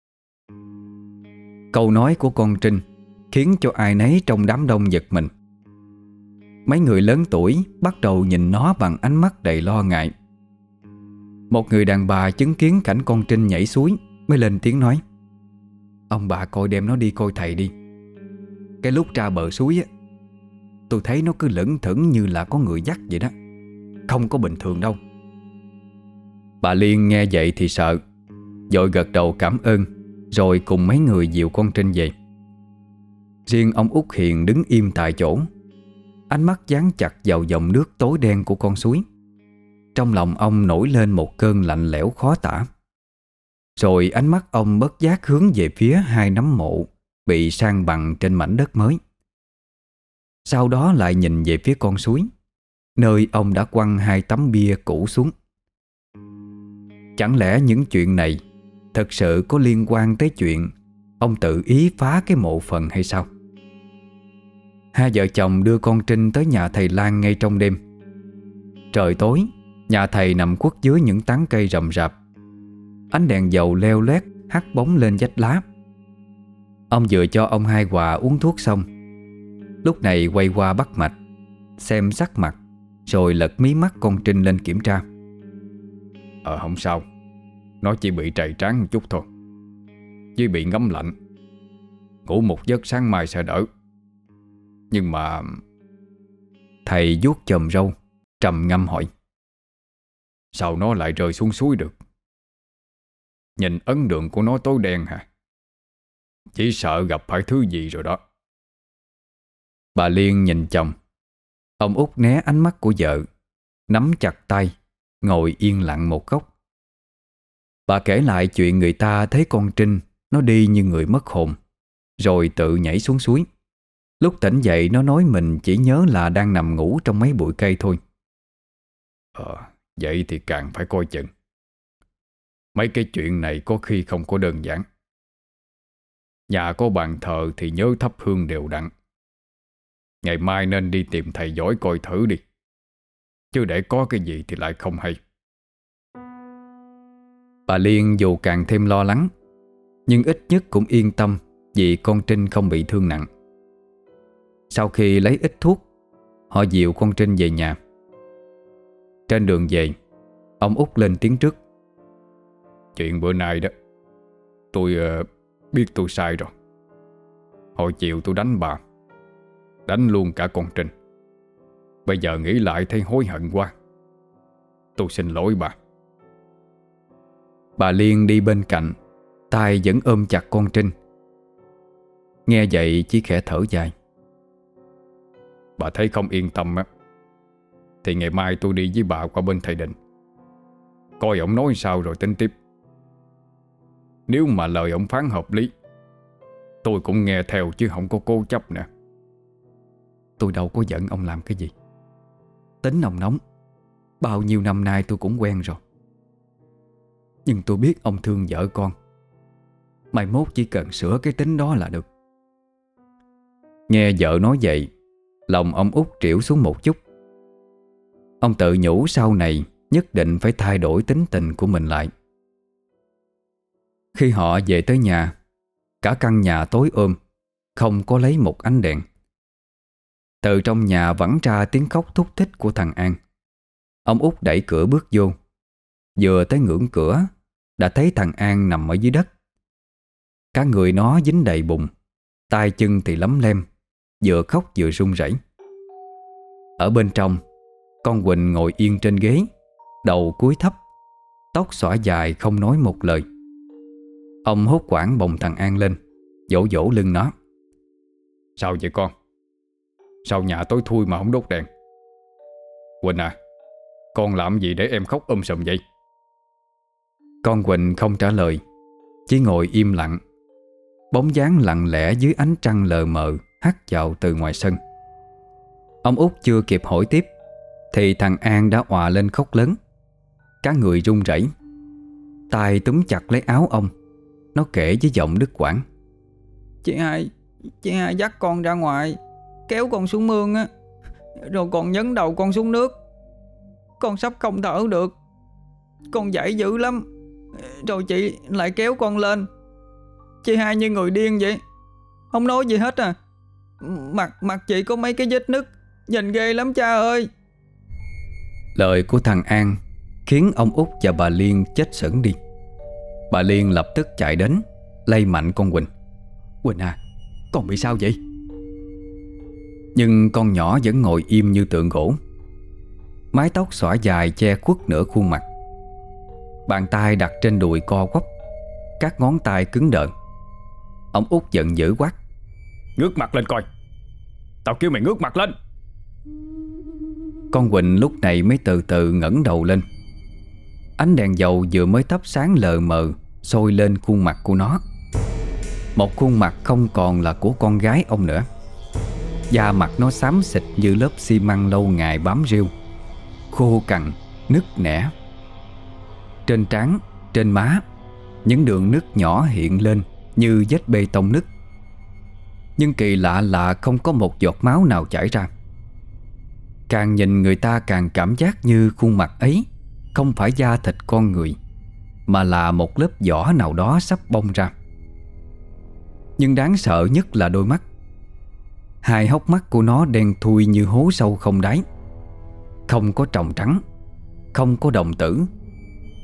Câu nói của con Trinh khiến cho ai nấy trong đám đông giật mình. Mấy người lớn tuổi bắt đầu nhìn nó bằng ánh mắt đầy lo ngại. Một người đàn bà chứng kiến cảnh con Trinh nhảy suối mới lên tiếng nói: Ông bà coi đem nó đi coi thầy đi. Cái lúc ra bờ suối á, tôi thấy nó cứ lững thững như là có người dắt vậy đó, không có bình thường đâu. Bà Liên nghe vậy thì sợ, vội gật đầu cảm ơn, rồi cùng mấy người dìu con Trinh về. Riêng ông Út Hiền đứng im tại chỗ, ánh mắt dán chặt vào dòng nước tối đen của con suối. Trong lòng ông nổi lên một cơn lạnh lẽo khó tả. Rồi ánh mắt ông bất giác hướng về phía 2 nấm mộ bị san bằng trên mảnh đất mới. Sau đó lại nhìn về phía con suối, nơi ông đã quăng 2 tấm bia cũ xuống. Chẳng lẽ những chuyện này thật sự có liên quan tới chuyện ông tự ý phá cái mộ phần hay sao? Hai vợ chồng đưa con Trinh tới nhà thầy Lan ngay trong đêm. Trời tối, nhà thầy nằm khuất dưới những tán cây rậm rạp. Ánh đèn dầu leo loét hắt bóng lên vách lá. Ông vừa cho ông Hai Hòa uống thuốc xong, lúc này quay qua bắt mạch, xem sắc mặt, rồi lật mí mắt con Trinh lên kiểm tra. Không sao. Nó chỉ bị trầy trán một chút thôi, chỉ bị ngấm lạnh. Ngủ một giấc sáng mai sẽ đỡ. Nhưng mà... Thầy vuốt chòm râu, trầm ngâm hỏi. Sao nó lại rơi xuống suối được? Nhìn ấn đường của nó tối đen hả? Chỉ sợ gặp phải thứ gì rồi đó. Bà Liên nhìn chồng. Ông Út né ánh mắt của vợ, nắm chặt tay, ngồi yên lặng một góc. Bà kể lại chuyện người ta thấy con Trinh nó đi như người mất hồn, rồi tự nhảy xuống suối. Lúc tỉnh dậy nó nói mình chỉ nhớ là đang nằm ngủ trong mấy bụi cây thôi. Vậy thì càng phải coi chừng. Mấy cái chuyện này có khi không có đơn giản. Nhà có bàn thờ thì nhớ thắp hương đều đặn. Ngày mai nên đi tìm thầy giỏi coi thử đi, chứ để có cái gì thì lại không hay. Bà Liên dù càng thêm lo lắng, nhưng ít nhất cũng yên tâm vì con Trinh không bị thương nặng. Sau khi lấy ít thuốc, họ dìu con Trinh về nhà. Trên đường về, ông Út lên tiếng trước. Chuyện bữa nay đó, tôi biết tôi sai rồi. Hồi chiều tôi đánh bà, đánh luôn cả con Trinh. Bây giờ nghĩ lại thấy hối hận quá. Tôi xin lỗi bà. Bà Liên đi bên cạnh, tay vẫn ôm chặt con Trinh. Nghe vậy chỉ khẽ thở dài. Bà thấy không yên tâm á, thì ngày mai tôi đi với bà qua bên thầy Định, coi ổng nói sao rồi tính tiếp. Nếu mà lời ổng phán hợp lý, tôi cũng nghe theo chứ không có cố chấp nè. Tôi đâu có giận ông làm cái gì. Tính ông nóng, bao nhiêu năm nay tôi cũng quen rồi. Nhưng tôi biết ông thương vợ con, mai mốt chỉ cần sửa cái tính đó là được. Nghe vợ nói vậy, lòng ông Út trĩu xuống một chút. Ông tự nhủ sau này nhất định phải thay đổi tính tình của mình lại. Khi họ về tới nhà, cả căn nhà tối ôm, không có lấy một ánh đèn. Từ trong nhà vẳng ra tiếng khóc thúc thích của thằng An. Ông Út đẩy cửa bước vô. Vừa tới ngưỡng cửa đã thấy thằng An nằm ở dưới đất. Cả người nó dính đầy bùn, tay chân thì lấm lem, vừa khóc vừa run rẩy. Ở bên trong, con Quỳnh ngồi yên trên ghế, đầu cúi thấp, tóc xõa dài không nói một lời. Ông hốt hoảng bồng thằng An lên, vỗ vỗ lưng nó. Sao vậy con? Sao nhà tối thui mà không đốt đèn? Quỳnh à, con làm gì để em khóc sùm vậy? Con Quỳnh không trả lời, chỉ ngồi im lặng. Bóng dáng lặng lẽ dưới ánh trăng lờ mờ hắt vào từ ngoài sân. Ông Út chưa kịp hỏi tiếp thì thằng An đã òa lên khóc lớn. Cả người run rẩy, tay túm chặt lấy áo ông. Nó kể với giọng đứt quãng. Chị hai dắt con ra ngoài, kéo con xuống mương á, rồi còn nhấn đầu con xuống nước. Con sắp không thở được, con dãy dữ lắm, rồi chị lại kéo con lên. Chị hai như người điên vậy, không nói gì hết à. Mặt chị có mấy cái vết nứt, nhìn ghê lắm cha ơi. Lời của thằng An khiến ông Út và bà Liên chết sững đi. Bà Liên lập tức chạy đến, lay mạnh con Quỳnh. Quỳnh à, con bị sao vậy? Nhưng con nhỏ vẫn ngồi im như tượng gỗ. Mái tóc xõa dài che khuất nửa khuôn mặt. Bàn tay đặt trên đùi co quắp, các ngón tay cứng đờ. Ông Út giận dữ quát. Ngước mặt lên coi, tao kêu mày ngước mặt lên. Con Quỳnh lúc này mới từ từ ngẩng đầu lên. Ánh đèn dầu vừa mới thắp sáng lờ mờ soi lên khuôn mặt của nó. Một khuôn mặt không còn là của con gái ông nữa. Da mặt nó xám xịt như lớp xi măng lâu ngày bám rêu, khô cằn, nứt nẻ. Trên trán, trên má, những đường nứt nhỏ hiện lên như vết bê tông nứt. Nhưng kỳ lạ là không có một giọt máu nào chảy ra. Càng nhìn người ta càng cảm giác như khuôn mặt ấy không phải da thịt con người, mà là một lớp vỏ nào đó sắp bong ra. Nhưng đáng sợ nhất là đôi mắt. Hai hốc mắt của nó đen thui như hố sâu không đáy, không có tròng trắng, không có đồng tử,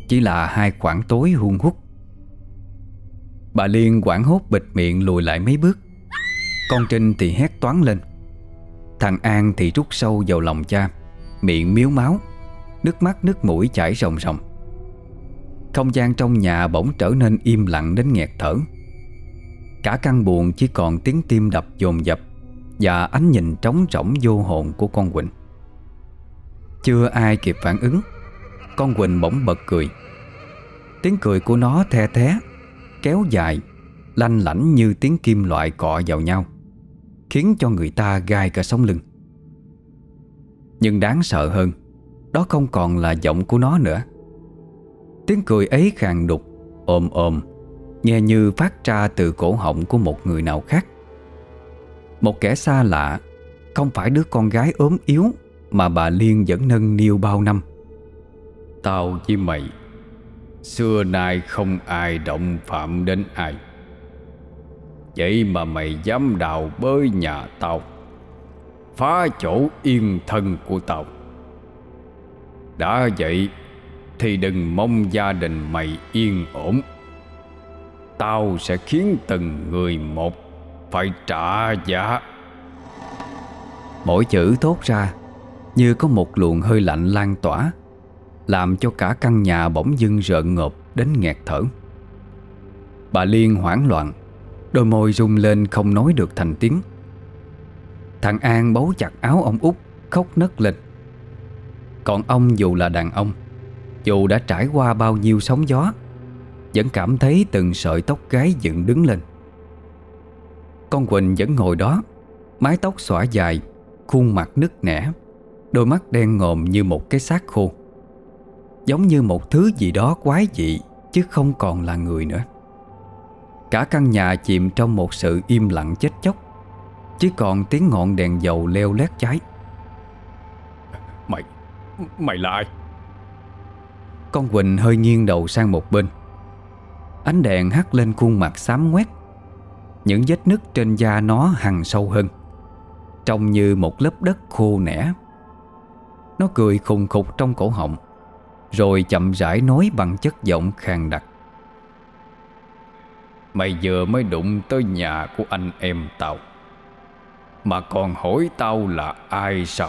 chỉ là hai khoảng tối hun hút. Bà Liên hoảng hốt bịt miệng lùi lại mấy bước. Con Trinh thì hét toáng lên. Thằng An thì rút sâu vào lòng cha, miệng miếu máu, nước mắt nước mũi chảy ròng ròng. Không gian trong nhà bỗng trở nên im lặng đến nghẹt thở. Cả căn buồng chỉ còn tiếng tim đập dồn dập và ánh nhìn trống rỗng vô hồn của con Quỳnh. Chưa ai kịp phản ứng, con Quỳnh bỗng bật cười. Tiếng cười của nó the thé, kéo dài, lanh lảnh như tiếng kim loại cọ vào nhau, khiến cho người ta gai cả sống lưng. Nhưng đáng sợ hơn, đó không còn là giọng của nó nữa. Tiếng cười ấy khàn đục, ồm ồm, nghe như phát ra từ cổ họng của một người nào khác. Một kẻ xa lạ, không phải đứa con gái ốm yếu mà bà Liên vẫn nâng niu bao năm. Tao với mày xưa nay không ai động phạm đến ai. Vậy mà mày dám đào bới nhà tao, phá chỗ yên thân của tao. Đã vậy thì đừng mong gia đình mày yên ổn. Tao sẽ khiến từng người một phải trả giá. Mỗi chữ thốt ra như có một luồng hơi lạnh lan tỏa, làm cho cả căn nhà bỗng dưng rợn ngợp đến nghẹt thở. Bà Liên hoảng loạn, đôi môi rung lên không nói được thành tiếng. Thằng An bấu chặt áo ông út, khóc nấc lên. Còn ông dù là đàn ông, dù đã trải qua bao nhiêu sóng gió, vẫn cảm thấy từng sợi tóc gáy dựng đứng lên. Con Quỳnh vẫn ngồi đó, mái tóc xõa dài, khuôn mặt nứt nẻ, đôi mắt đen ngòm như một cái xác khô, giống như một thứ gì đó quái dị chứ không còn là người nữa. Cả căn nhà chìm trong một sự im lặng chết chóc, chỉ còn tiếng ngọn đèn dầu leo lét cháy. Mày là ai? Con Quỳnh hơi nghiêng đầu sang một bên. Ánh đèn hắt lên khuôn mặt xám ngoét. Những vết nứt trên da nó hằn sâu hơn, trông như một lớp đất khô nẻ. Nó cười khùng khục trong cổ họng, rồi chậm rãi nói bằng chất giọng khàn đặc. Mày vừa mới đụng tới nhà của anh em tao mà còn hỏi tao là ai sao?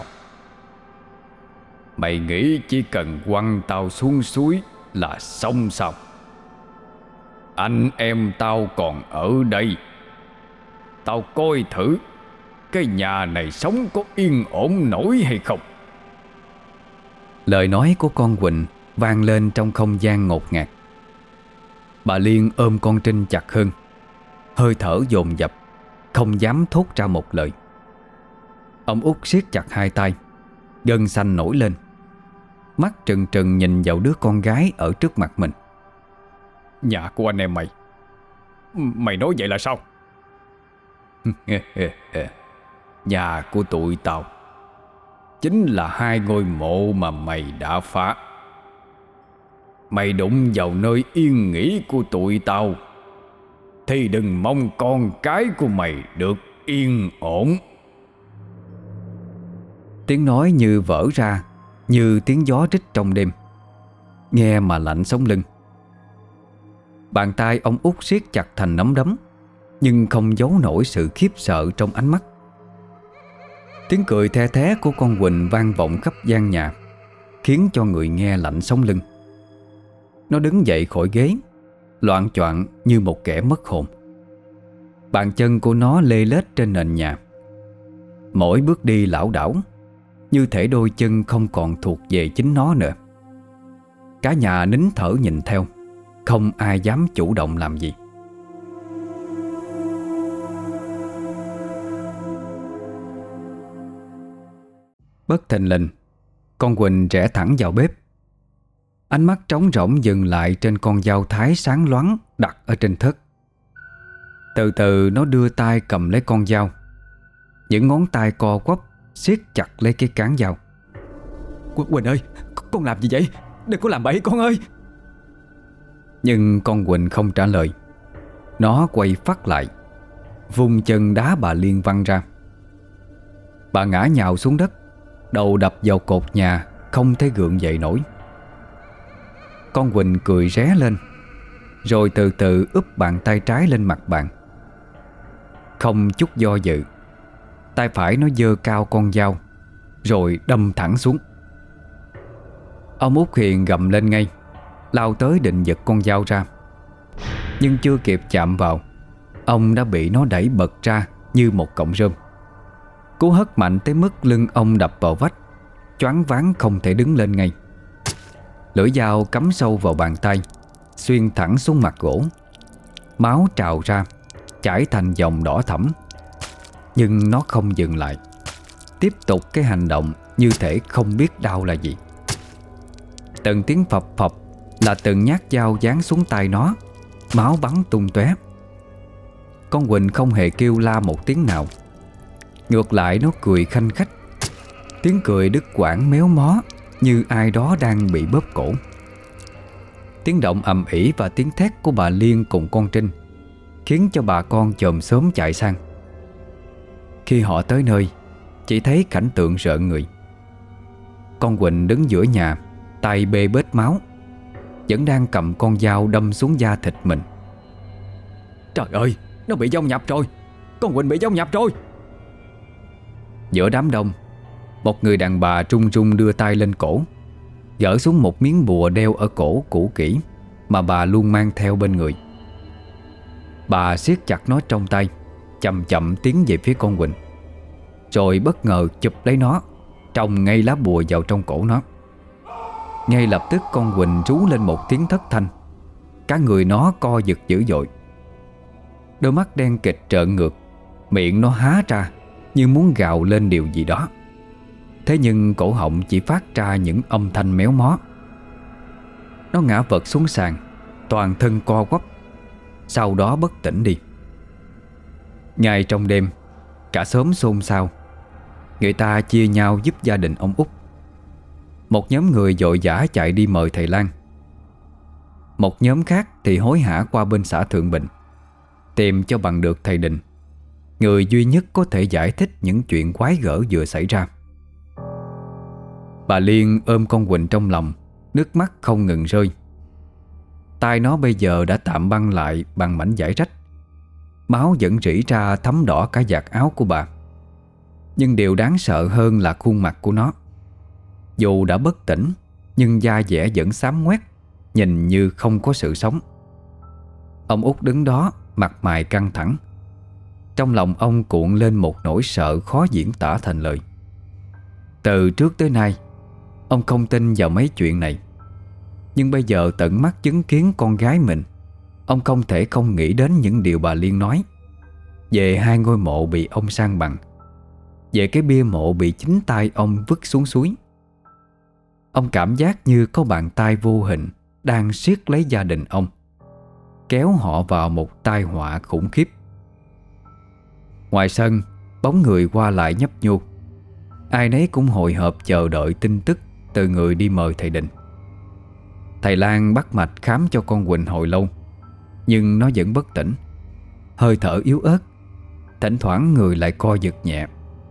Mày nghĩ chỉ cần quăng tao xuống suối là xong sao? Anh em tao còn ở đây. Tao coi thử cái nhà này sống có yên ổn nổi hay không. Lời nói của con Quỳnh vang lên trong không gian ngột ngạt. Bà Liên ôm con Trinh chặt hơn, hơi thở dồn dập, không dám thốt ra một lời. Ông út siết chặt hai tay, gân xanh nổi lên, mắt trừng trừng nhìn vào đứa con gái ở trước mặt mình. Nhà của anh em mày, mày nói vậy là sao? Nhà của tụi tao chính là hai ngôi mộ mà mày đã phá. Mày đụng vào nơi yên nghỉ của tụi tao thì đừng mong con cái của mày được yên ổn. Tiếng nói như vỡ ra, như tiếng gió rít trong đêm, nghe mà lạnh sống lưng. Bàn tay ông út siết chặt thành nắm đấm, nhưng không giấu nổi sự khiếp sợ trong ánh mắt. Tiếng cười the thé của con Quỳnh vang vọng khắp gian nhà, khiến cho người nghe lạnh sống lưng. Nó đứng dậy khỏi ghế, loạng choạng như một kẻ mất hồn. Bàn chân của nó lê lết trên nền nhà, mỗi bước đi lảo đảo, như thể đôi chân không còn thuộc về chính nó nữa. Cả nhà nín thở nhìn theo, không ai dám chủ động làm gì. Bất thình lình, con Quỳnh rẽ thẳng vào bếp. Ánh mắt trống rỗng dừng lại trên con dao thái sáng loáng đặt ở trên thớt. Từ từ nó đưa tay cầm lấy con dao. Những ngón tay co quắp siết chặt lấy cái cán dao. Quỳnh ơi, con làm gì vậy? Đừng có làm bậy con ơi. Nhưng con Quỳnh không trả lời. Nó quay phát lại, vung chân đá bà Liên văng ra. Bà ngã nhào xuống đất, đầu đập vào cột nhà, không thể gượng dậy nổi. Con Quỳnh cười ré lên, rồi từ từ úp bàn tay trái lên mặt bàn. Không chút do dự, tay phải nó giơ cao con dao, rồi đâm thẳng xuống. Ông Út Hiền gầm lên ngay, lao tới định giật con dao ra. Nhưng chưa kịp chạm vào, ông đã bị nó đẩy bật ra như một cọng rơm. Cú hất mạnh tới mức lưng ông đập vào vách, choáng váng không thể đứng lên ngay. Lưỡi dao cắm sâu vào bàn tay, xuyên thẳng xuống mặt gỗ. Máu trào ra, chảy thành dòng đỏ thẫm. Nhưng nó không dừng lại, tiếp tục cái hành động như thể không biết đau là gì. Từng tiếng phập phập là từng nhát dao giáng xuống tay nó, máu bắn tung tóe. Con Quỳnh không hề kêu la một tiếng nào. Ngược lại nó cười khanh khách. Tiếng cười đứt quãng méo mó, như ai đó đang bị bóp cổ. Tiếng động ầm ĩ và tiếng thét của bà Liên cùng con Trinh khiến cho bà con chòm xóm chạy sang. Khi họ tới nơi, chỉ thấy cảnh tượng rợn người. Con Quỳnh đứng giữa nhà, tay bê bết máu, vẫn đang cầm con dao đâm xuống da thịt mình. Trời ơi, nó bị dông nhập rồi. Con Quỳnh bị dông nhập rồi. Giữa đám đông, một người đàn bà trung trung đưa tay lên cổ, gỡ xuống một miếng bùa đeo ở cổ cũ kỹ mà bà luôn mang theo bên người. Bà siết chặt nó trong tay, chậm chậm tiến về phía con Quỳnh, rồi bất ngờ chụp lấy nó, trồng ngay lá bùa vào trong cổ nó. Ngay lập tức con Quỳnh rú lên một tiếng thất thanh. Cả người nó co giật dữ dội. Đôi mắt đen kịt trợn ngược, miệng nó há ra như muốn gào lên điều gì đó. Thế nhưng cổ họng chỉ phát ra những âm thanh méo mó. Nó ngã vật xuống sàn, toàn thân co quắp, sau đó bất tỉnh đi. Ngay trong đêm, cả xóm xôn xao. Người ta chia nhau giúp gia đình ông Út. Một nhóm người vội vã chạy đi mời thầy Lang. Một nhóm khác thì hối hả qua bên xã Thượng Bình, tìm cho bằng được thầy Định, người duy nhất có thể giải thích những chuyện quái gở vừa xảy ra. Bà Liên ôm con Quỳnh trong lòng, nước mắt không ngừng rơi. Tai nó bây giờ đã tạm băng lại bằng mảnh vải rách. Máu vẫn rỉ ra thấm đỏ cả vạt áo của bà. Nhưng điều đáng sợ hơn là khuôn mặt của nó. Dù đã bất tỉnh, nhưng da dẻ vẫn xám ngoét, nhìn như không có sự sống. Ông Út đứng đó, mặt mày căng thẳng. Trong lòng ông cuộn lên một nỗi sợ khó diễn tả thành lời. Từ trước tới nay, ông không tin vào mấy chuyện này. Nhưng bây giờ tận mắt chứng kiến con gái mình, ông không thể không nghĩ đến những điều bà Liên nói. Về 2 ngôi mộ bị ông san bằng, về cái bia mộ bị chính tay ông vứt xuống suối. Ông cảm giác như có bàn tay vô hình đang siết lấy gia đình ông, kéo họ vào một tai họa khủng khiếp. Ngoài sân, bóng người qua lại nhấp nhô. Ai nấy cũng hồi hộp chờ đợi tin tức từ người đi mời thầy Định. Thầy Lang bắt mạch khám cho con Quỳnh hồi lâu, nhưng nó vẫn bất tỉnh, hơi thở yếu ớt, thỉnh thoảng người lại co giật nhẹ.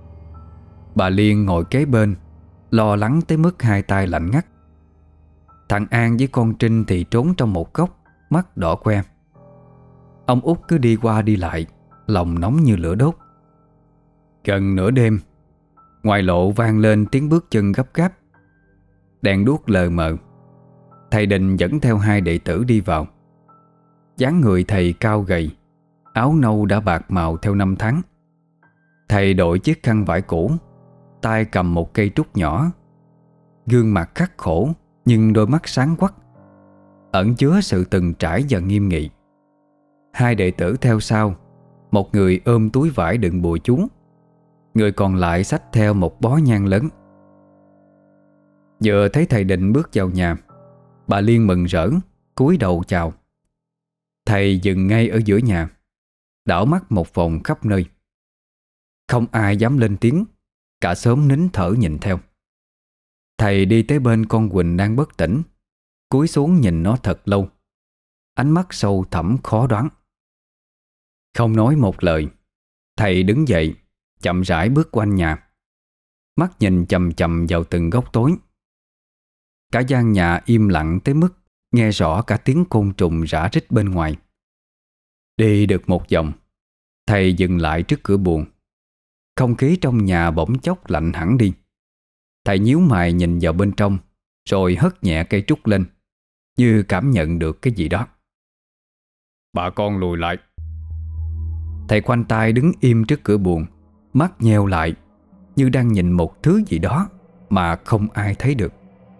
Bà Liên ngồi kế bên, lo lắng tới mức hai tay lạnh ngắt. Thằng An với con Trinh thì trốn trong một góc, mắt đỏ que. Ông Út cứ đi qua đi lại, lòng nóng như lửa đốt. Gần nửa đêm, ngoài lộ vang lên tiếng bước chân gấp gáp. Đèn đuốc lờ mờ. Thầy Định dẫn theo 2 đệ tử đi vào. Dáng người thầy cao gầy, áo nâu đã bạc màu theo năm tháng. Thầy đội chiếc khăn vải cũ, tay cầm một cây trúc nhỏ. Gương mặt khắc khổ, nhưng đôi mắt sáng quắc, ẩn chứa sự từng trải và nghiêm nghị. 2 đệ tử theo sau, một người ôm túi vải đựng bùa chú, người còn lại xách theo một bó nhang lớn. Vừa thấy thầy Định bước vào nhà, bà Liên mừng rỡ, cúi đầu chào. Thầy dừng ngay ở giữa nhà, đảo mắt một vòng khắp nơi. Không ai dám lên tiếng, cả xóm nín thở nhìn theo. Thầy đi tới bên con Quỳnh đang bất tỉnh, cúi xuống nhìn nó thật lâu, ánh mắt sâu thẳm khó đoán. Không nói một lời, thầy đứng dậy, chậm rãi bước quanh nhà, mắt nhìn chằm chằm vào từng góc tối. Cả gian nhà im lặng tới mức nghe rõ cả tiếng côn trùng rã rít bên ngoài. Đi được một vòng, thầy dừng lại trước cửa buồng. Không khí trong nhà bỗng chốc lạnh hẳn đi. Thầy nhíu mày nhìn vào bên trong, rồi hất nhẹ cây trúc lên, như cảm nhận được cái gì đó. Bà con lùi lại. Thầy khoanh tay đứng im trước cửa buồng, mắt nheo lại, như đang nhìn một thứ gì đó mà không ai thấy được.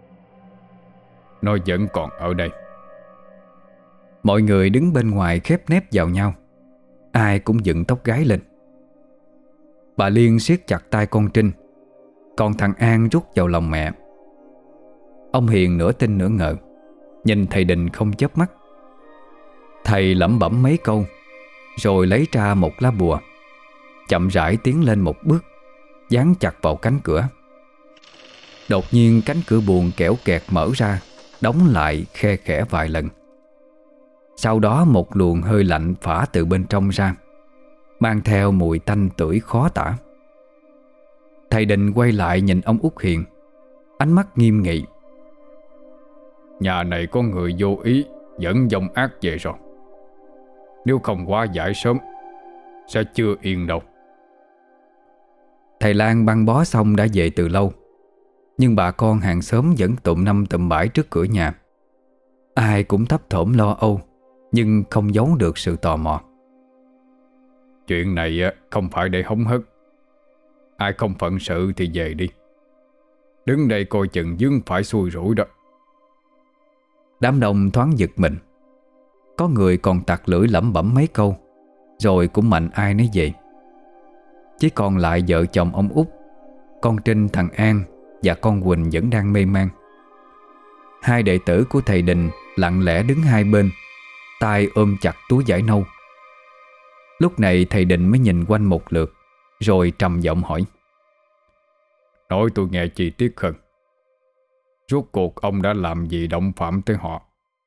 Nó vẫn còn ở đây. Mọi người đứng bên ngoài khép nép vào nhau, ai cũng dựng tóc gái lên. Bà Liên siết chặt tay con Trinh, còn thằng An rút vào lòng mẹ. Ông Hiền nửa tin nửa ngờ, nhìn thầy Định không chớp mắt. Thầy lẩm bẩm mấy câu, rồi lấy ra một lá bùa, chậm rãi tiến lên một bước, dán chặt vào cánh cửa. Đột nhiên cánh cửa buồng kẽo kẹt mở ra, đóng lại khe khẽ vài lần. Sau đó một luồng hơi lạnh phả từ bên trong ra, mang theo mùi tanh tưởi khó tả. Thầy Định quay lại nhìn ông Út Hiền, ánh mắt nghiêm nghị. Nhà này có người vô ý dẫn dòng ác về rồi. Nếu không hóa giải sớm, sẽ chưa yên đâu. Thầy Lan băng bó xong đã về từ lâu, nhưng bà con hàng xóm vẫn tụm năm tụm bãi trước cửa nhà. Ai cũng thấp thỏm lo âu, nhưng không giấu được sự tò mò. Chuyện này không phải để hống hất. Ai không phận sự thì về đi. Đứng đây coi chừng dướng phải xui rủi đó. Đám đông thoáng giật mình. Có người còn tặc lưỡi lẩm bẩm mấy câu, rồi cũng mạnh ai nấy về. Chỉ còn lại vợ chồng ông Út, con Trinh, thằng An và con Quỳnh vẫn đang mê man. Hai đệ tử của thầy Định lặng lẽ đứng hai bên, tay ôm chặt túi vải nâu. Lúc này thầy Định mới nhìn quanh một lượt, rồi trầm giọng hỏi. Nói tôi nghe chi tiết hơn. Rốt cuộc ông đã làm gì động phạm tới họ?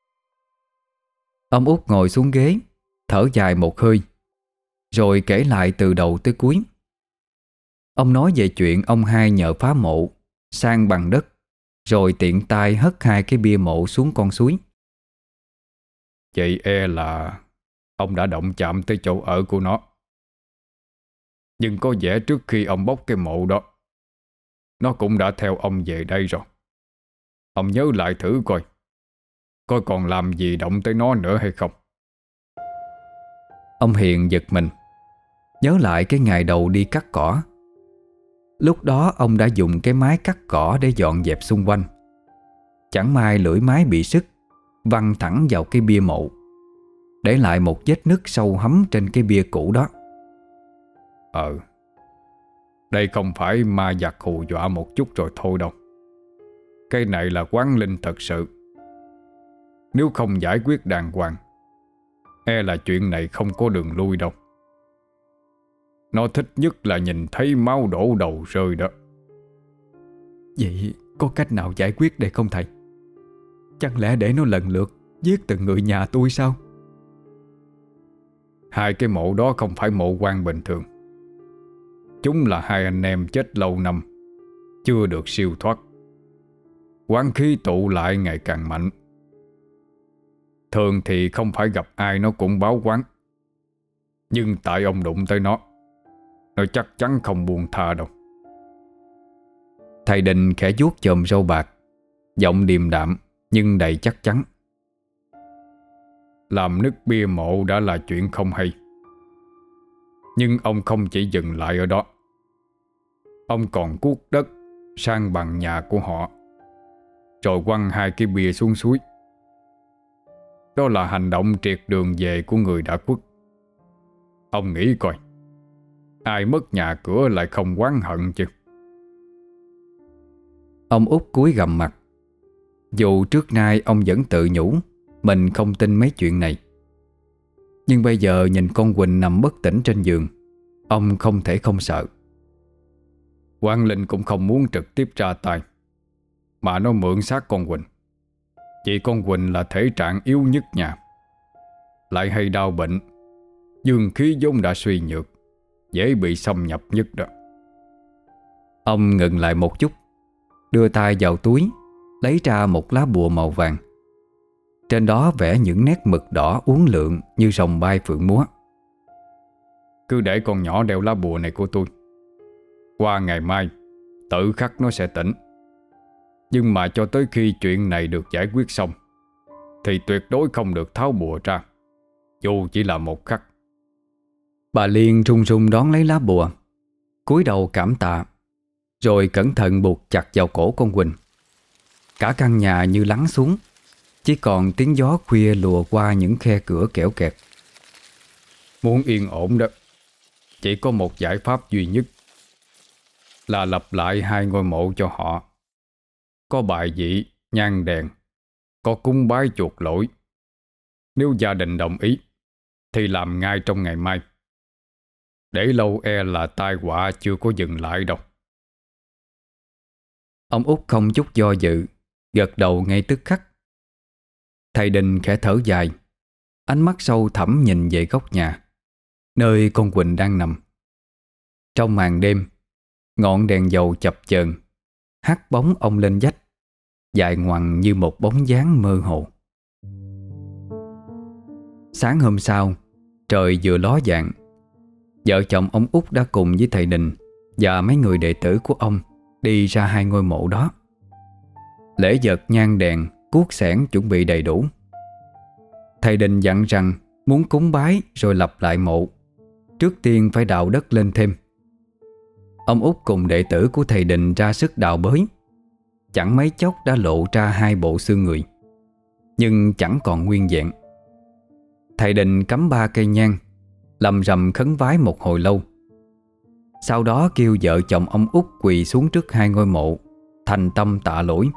Ông Út ngồi xuống ghế, thở dài một hơi, rồi kể lại từ đầu tới cuối. Ông nói về chuyện ông hai nhờ phá mộ, san bằng đất, rồi tiện tay hất hai cái bia mộ xuống con suối. Vậy là ông đã động chạm tới chỗ ở của nó. Nhưng có vẻ trước khi ông bốc cái mộ đó, nó cũng đã theo ông về đây rồi. Ông nhớ lại thử coi còn làm gì động tới nó nữa hay không. Ông Hiền giật mình, nhớ lại cái ngày đầu đi cắt cỏ. Lúc đó ông đã dùng cái máy cắt cỏ để dọn dẹp xung quanh. Chẳng may lưỡi máy bị sứt, văng thẳng vào cái bia mộ, để lại một vết nứt sâu hắm trên cái bia cũ đó. Đây không phải ma giặc hù dọa một chút rồi thôi đâu. Cái này là quán linh thật sự. Nếu không giải quyết đàng hoàng, là chuyện này không có đường lui đâu. Nó thích nhất là nhìn thấy máu đổ đầu rơi đó. Vậy có cách nào giải quyết đây không thầy? Chẳng lẽ để nó lần lượt giết từng người nhà tôi sao? Hai cái mộ đó không phải mộ quan bình thường. Chúng là hai anh em chết lâu năm, chưa được siêu thoát. Oán khí tụ lại ngày càng mạnh. Thường thì không phải gặp ai nó cũng báo oán. Nhưng tại ông đụng tới nó chắc chắn không buông tha đâu. Thầy Định khẽ vuốt chòm râu bạc, giọng điềm đạm nhưng đầy chắc chắn. Làm nứt bia mộ đã là chuyện không hay, nhưng ông không chỉ dừng lại ở đó. Ông còn cuốc đất san bằng nhà của họ, rồi quăng hai cái bia xuống suối. Đó là hành động triệt đường về của người đã khuất. Ông nghĩ coi, ai mất nhà cửa lại không oán hận chứ? Ông Út cúi gằm mặt. Dù trước nay ông vẫn tự nhủ mình không tin mấy chuyện này, nhưng bây giờ nhìn con Quỳnh nằm bất tỉnh trên giường, ông không thể không sợ. Quang Linh cũng không muốn trực tiếp ra tay, mà nó mượn xác con Quỳnh. Chị con Quỳnh là thể trạng yếu nhất nhà, lại hay đau bệnh, dương khí vốn đã suy nhược, dễ bị xâm nhập nhất đó. Ông ngừng lại một chút, đưa tay vào túi, lấy ra một lá bùa màu vàng. Trên đó vẽ những nét mực đỏ uốn lượn như rồng bay phượng múa. Cứ để con nhỏ đeo lá bùa này của tôi. Qua ngày mai tự khắc nó sẽ tỉnh. Nhưng mà cho tới khi chuyện này được giải quyết xong thì tuyệt đối không được tháo bùa ra, dù chỉ là một khắc. Bà Liên run run đón lấy lá bùa, cúi đầu cảm tạ, rồi cẩn thận buộc chặt vào cổ con Quỳnh. Cả căn nhà như lắng xuống, chỉ còn tiếng gió khuya lùa qua những khe cửa kẽo kẹt. Muốn yên ổn đó, chỉ có một giải pháp duy nhất là lập lại 2 ngôi mộ cho họ. Có bài vị, nhang đèn, có cúng bái chuộc lỗi. Nếu gia đình đồng ý thì làm ngay trong ngày mai. Để lâu e là tai họa chưa có dừng lại đâu. Ông Út không chút do dự, gật đầu ngay tức khắc. Thầy Đình khẽ thở dài, ánh mắt sâu thẳm nhìn về góc nhà, nơi con Quỳnh đang nằm. Trong màn đêm, ngọn đèn dầu chập chờn hắt bóng ông lên vách, dài ngoằng như một bóng dáng mơ hồ. Sáng hôm sau, trời vừa ló dạng, vợ chồng ông Út đã cùng với thầy Đình và mấy người đệ tử của ông đi ra 2 ngôi mộ đó. Lễ vật nhang đèn, cuốc xẻng chuẩn bị đầy đủ. Thầy Đình dặn rằng muốn cúng bái rồi lập lại mộ, trước tiên phải đào đất lên thêm. Ông Út cùng đệ tử của thầy Đình ra sức đào bới. Chẳng mấy chốc đã lộ ra 2 bộ xương người, nhưng chẳng còn nguyên vẹn. Thầy Đình cắm 3 cây nhang, lầm rầm khấn vái một hồi lâu. Sau đó kêu vợ chồng ông Út quỳ xuống trước 2 ngôi mộ, thành tâm tạ lỗi.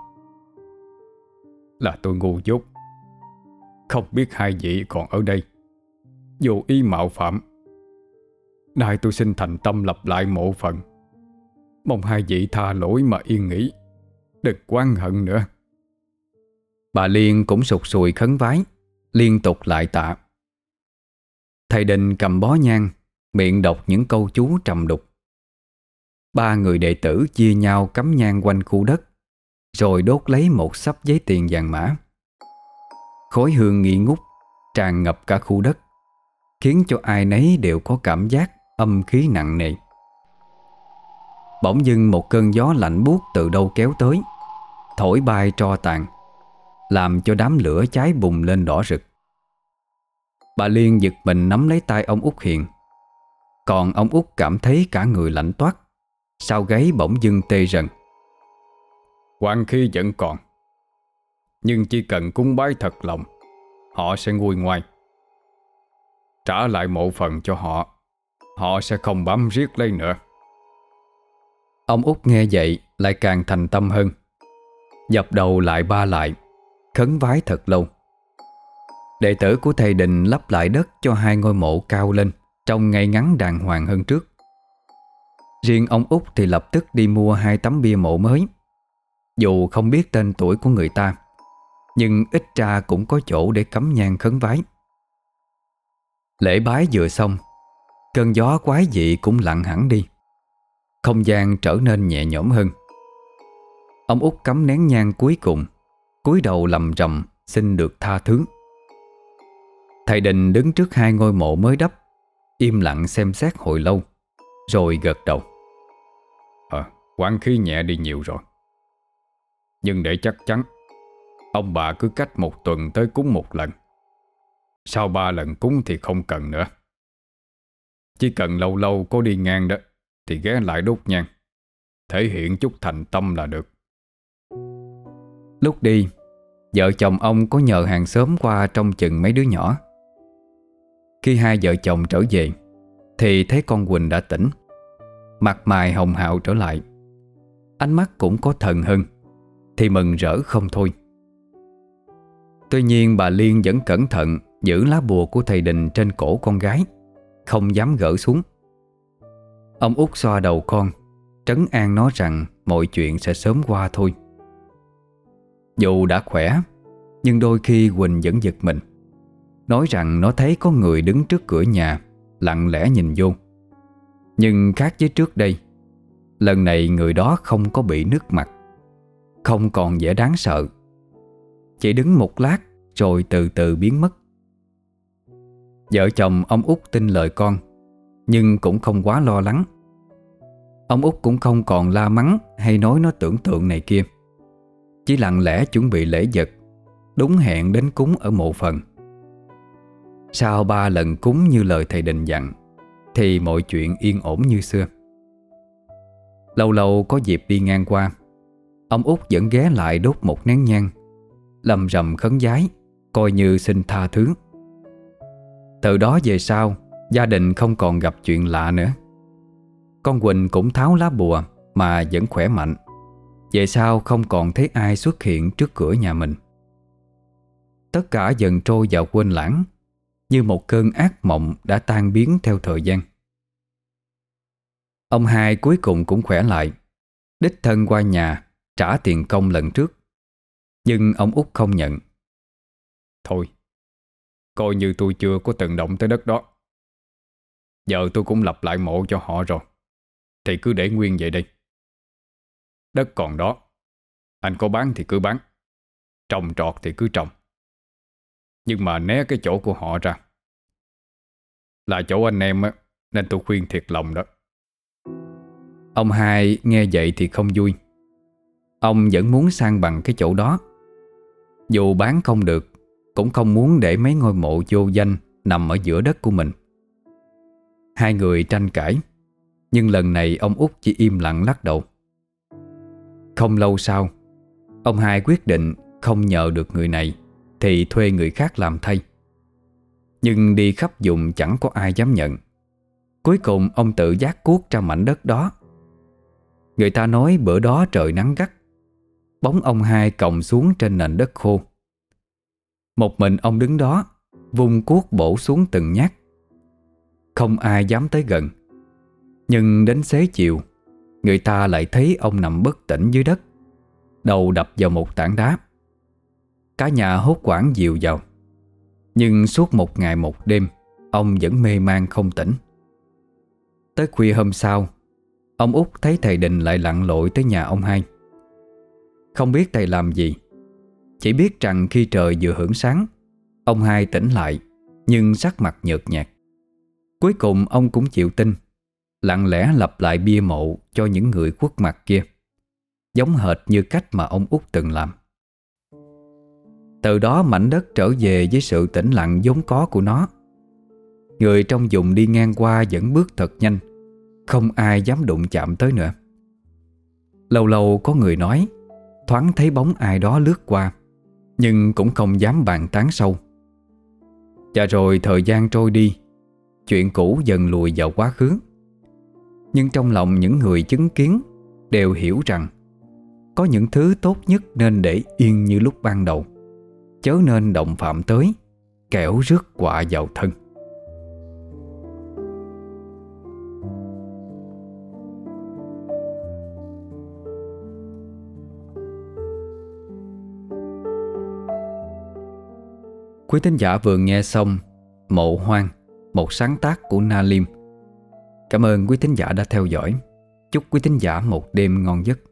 Là tôi ngu dốt, không biết hai vị còn ở đây, vô ý mạo phạm. Nay tôi xin thành tâm lập lại mộ phần, mong hai vị tha lỗi mà yên nghỉ, đừng oán hận nữa. Bà Liên cũng sụt sùi khấn vái, liên tục lại tạ. Thầy Đình cầm bó nhang, miệng đọc những câu chú trầm đục. 3 người đệ tử chia nhau cắm nhang quanh khu đất, rồi đốt lấy một xấp giấy tiền vàng mã. Khói hương nghi ngút tràn ngập cả khu đất, khiến cho ai nấy đều có cảm giác âm khí nặng nề. Bỗng dưng một cơn gió lạnh buốt từ đâu kéo tới, thổi bay tro tàn, làm cho đám lửa cháy bùng lên đỏ rực. Bà Liên giật mình nắm lấy tay ông Út Hiền, còn ông Út cảm thấy cả người lạnh toát, sau gáy bỗng dưng tê rần. Oan khí vẫn còn, nhưng chỉ cần cúng bái thật lòng, họ sẽ nguôi ngoai. Trả lại mộ phần cho họ, họ sẽ không bám riết lấy nữa. Ông Út nghe vậy lại càng thành tâm hơn, dập đầu lại ba lại, khấn vái thật lâu. Đệ tử của thầy Đình lấp lại đất cho 2 ngôi mộ cao lên, trông ngay ngắn đàng hoàng hơn trước. Riêng ông Út thì lập tức đi mua 2 tấm bia mộ mới. Dù không biết tên tuổi của người ta, nhưng ít ra cũng có chỗ để cắm nhang khấn vái. Lễ bái vừa xong, cơn gió quái dị cũng lặng hẳn đi, không gian trở nên nhẹ nhõm hơn. Ông Út cắm nén nhang cuối cùng, cúi đầu lầm rầm xin được tha thứ. Thầy Đình đứng trước 2 ngôi mộ mới đắp, im lặng xem xét hồi lâu, rồi gật đầu. Oán khí nhẹ đi nhiều rồi. Nhưng để chắc chắn, ông bà cứ cách 1 tuần tới cúng 1 lần. Sau 3 lần cúng thì không cần nữa. Chỉ cần lâu lâu có đi ngang đó thì ghé lại đốt nhang, thể hiện chút thành tâm là được. Lúc đi, vợ chồng ông có nhờ hàng xóm qua trông chừng mấy đứa nhỏ. Khi 2 vợ chồng trở về thì thấy con Quỳnh đã tỉnh, mặt mày hồng hào trở lại, ánh mắt cũng có thần hơn, thì mừng rỡ không thôi. Tuy nhiên bà Liên vẫn cẩn thận giữ lá bùa của thầy Đình trên cổ con gái, không dám gỡ xuống. Ông Út xoa đầu con, trấn an nó rằng mọi chuyện sẽ sớm qua thôi. Dù đã khỏe, nhưng đôi khi Quỳnh vẫn giật mình, nói rằng nó thấy có người đứng trước cửa nhà, lặng lẽ nhìn vô. Nhưng khác với trước đây, lần này người đó không có bị nước mặt, không còn vẻ đáng sợ. Chỉ đứng một lát rồi từ từ biến mất. Vợ chồng ông Út tin lời con, nhưng cũng không quá lo lắng. Ông Út cũng không còn la mắng hay nói nó tưởng tượng này kia, chỉ lặng lẽ chuẩn bị lễ vật, đúng hẹn đến cúng ở mộ phần. Sau 3 lần cúng như lời thầy Định dặn, thì mọi chuyện yên ổn như xưa. Lâu lâu có dịp đi ngang qua, ông Út vẫn ghé lại đốt một nén nhang, lầm rầm khấn vái, coi như xin tha thứ. Từ đó về sau, gia đình không còn gặp chuyện lạ nữa. Con Quỳnh cũng tháo lá bùa mà vẫn khỏe mạnh. Về sau không còn thấy ai xuất hiện trước cửa nhà mình. Tất cả dần trôi vào quên lãng, như một cơn ác mộng đã tan biến theo thời gian. Ông hai cuối cùng cũng khỏe lại, đích thân qua nhà trả tiền công lần trước. Nhưng ông Út không nhận. Thôi, coi như tôi chưa có từng động tới đất đó. Giờ tôi cũng lập lại mộ cho họ rồi, thì cứ để nguyên vậy đây. Đất còn đó, anh có bán thì cứ bán, trồng trọt thì cứ trồng. Nhưng mà né cái chỗ của họ ra. Là chỗ anh em á, nên tôi khuyên thiệt lòng đó. Ông hai nghe vậy thì không vui. Ông vẫn muốn san bằng cái chỗ đó. Dù bán không được, cũng không muốn để mấy ngôi mộ vô danh nằm ở giữa đất của mình. Hai người tranh cãi, nhưng lần này ông Út chỉ im lặng lắc đầu. Không lâu sau, ông hai quyết định không nhờ được người này thì thuê người khác làm thay. Nhưng đi khắp vùng chẳng có ai dám nhận. Cuối cùng ông tự vác cuốc ra mảnh đất đó. Người ta nói bữa đó trời nắng gắt, bóng ông hai còng xuống trên nền đất khô. Một mình ông đứng đó, vung cuốc bổ xuống từng nhát. Không ai dám tới gần. Nhưng đến xế chiều, người ta lại thấy ông nằm bất tỉnh dưới đất, đầu đập vào một tảng đá. Cả nhà hốt hoảng dìu vào. Nhưng suốt một ngày một đêm, ông vẫn mê man không tỉnh. Tới khuya hôm sau, ông Út thấy thầy Định lại lặn lội tới nhà ông hai. Không biết thầy làm gì, chỉ biết rằng khi trời vừa hửng sáng, ông hai tỉnh lại, nhưng sắc mặt nhợt nhạt. Cuối cùng ông cũng chịu tin, lặng lẽ lập lại bia mộ cho những người khuất mặt kia, giống hệt như cách mà ông Út từng làm. Từ đó mảnh đất trở về với sự tĩnh lặng vốn có của nó. Người trong vùng đi ngang qua vẫn bước thật nhanh, không ai dám đụng chạm tới nữa. Lâu lâu có người nói thoáng thấy bóng ai đó lướt qua, nhưng cũng không dám bàn tán sâu. Và rồi thời gian trôi đi, chuyện cũ dần lùi vào quá khứ. Nhưng trong lòng những người chứng kiến đều hiểu rằng có những thứ tốt nhất nên để yên như lúc ban đầu, chớ nên động phạm tới, kẻo rước họa vào thân. Quý thính giả vừa nghe xong Mộ Hoang, một sáng tác của Na Lim. Cảm ơn quý thính giả đã theo dõi. Chúc quý thính giả một đêm ngon giấc.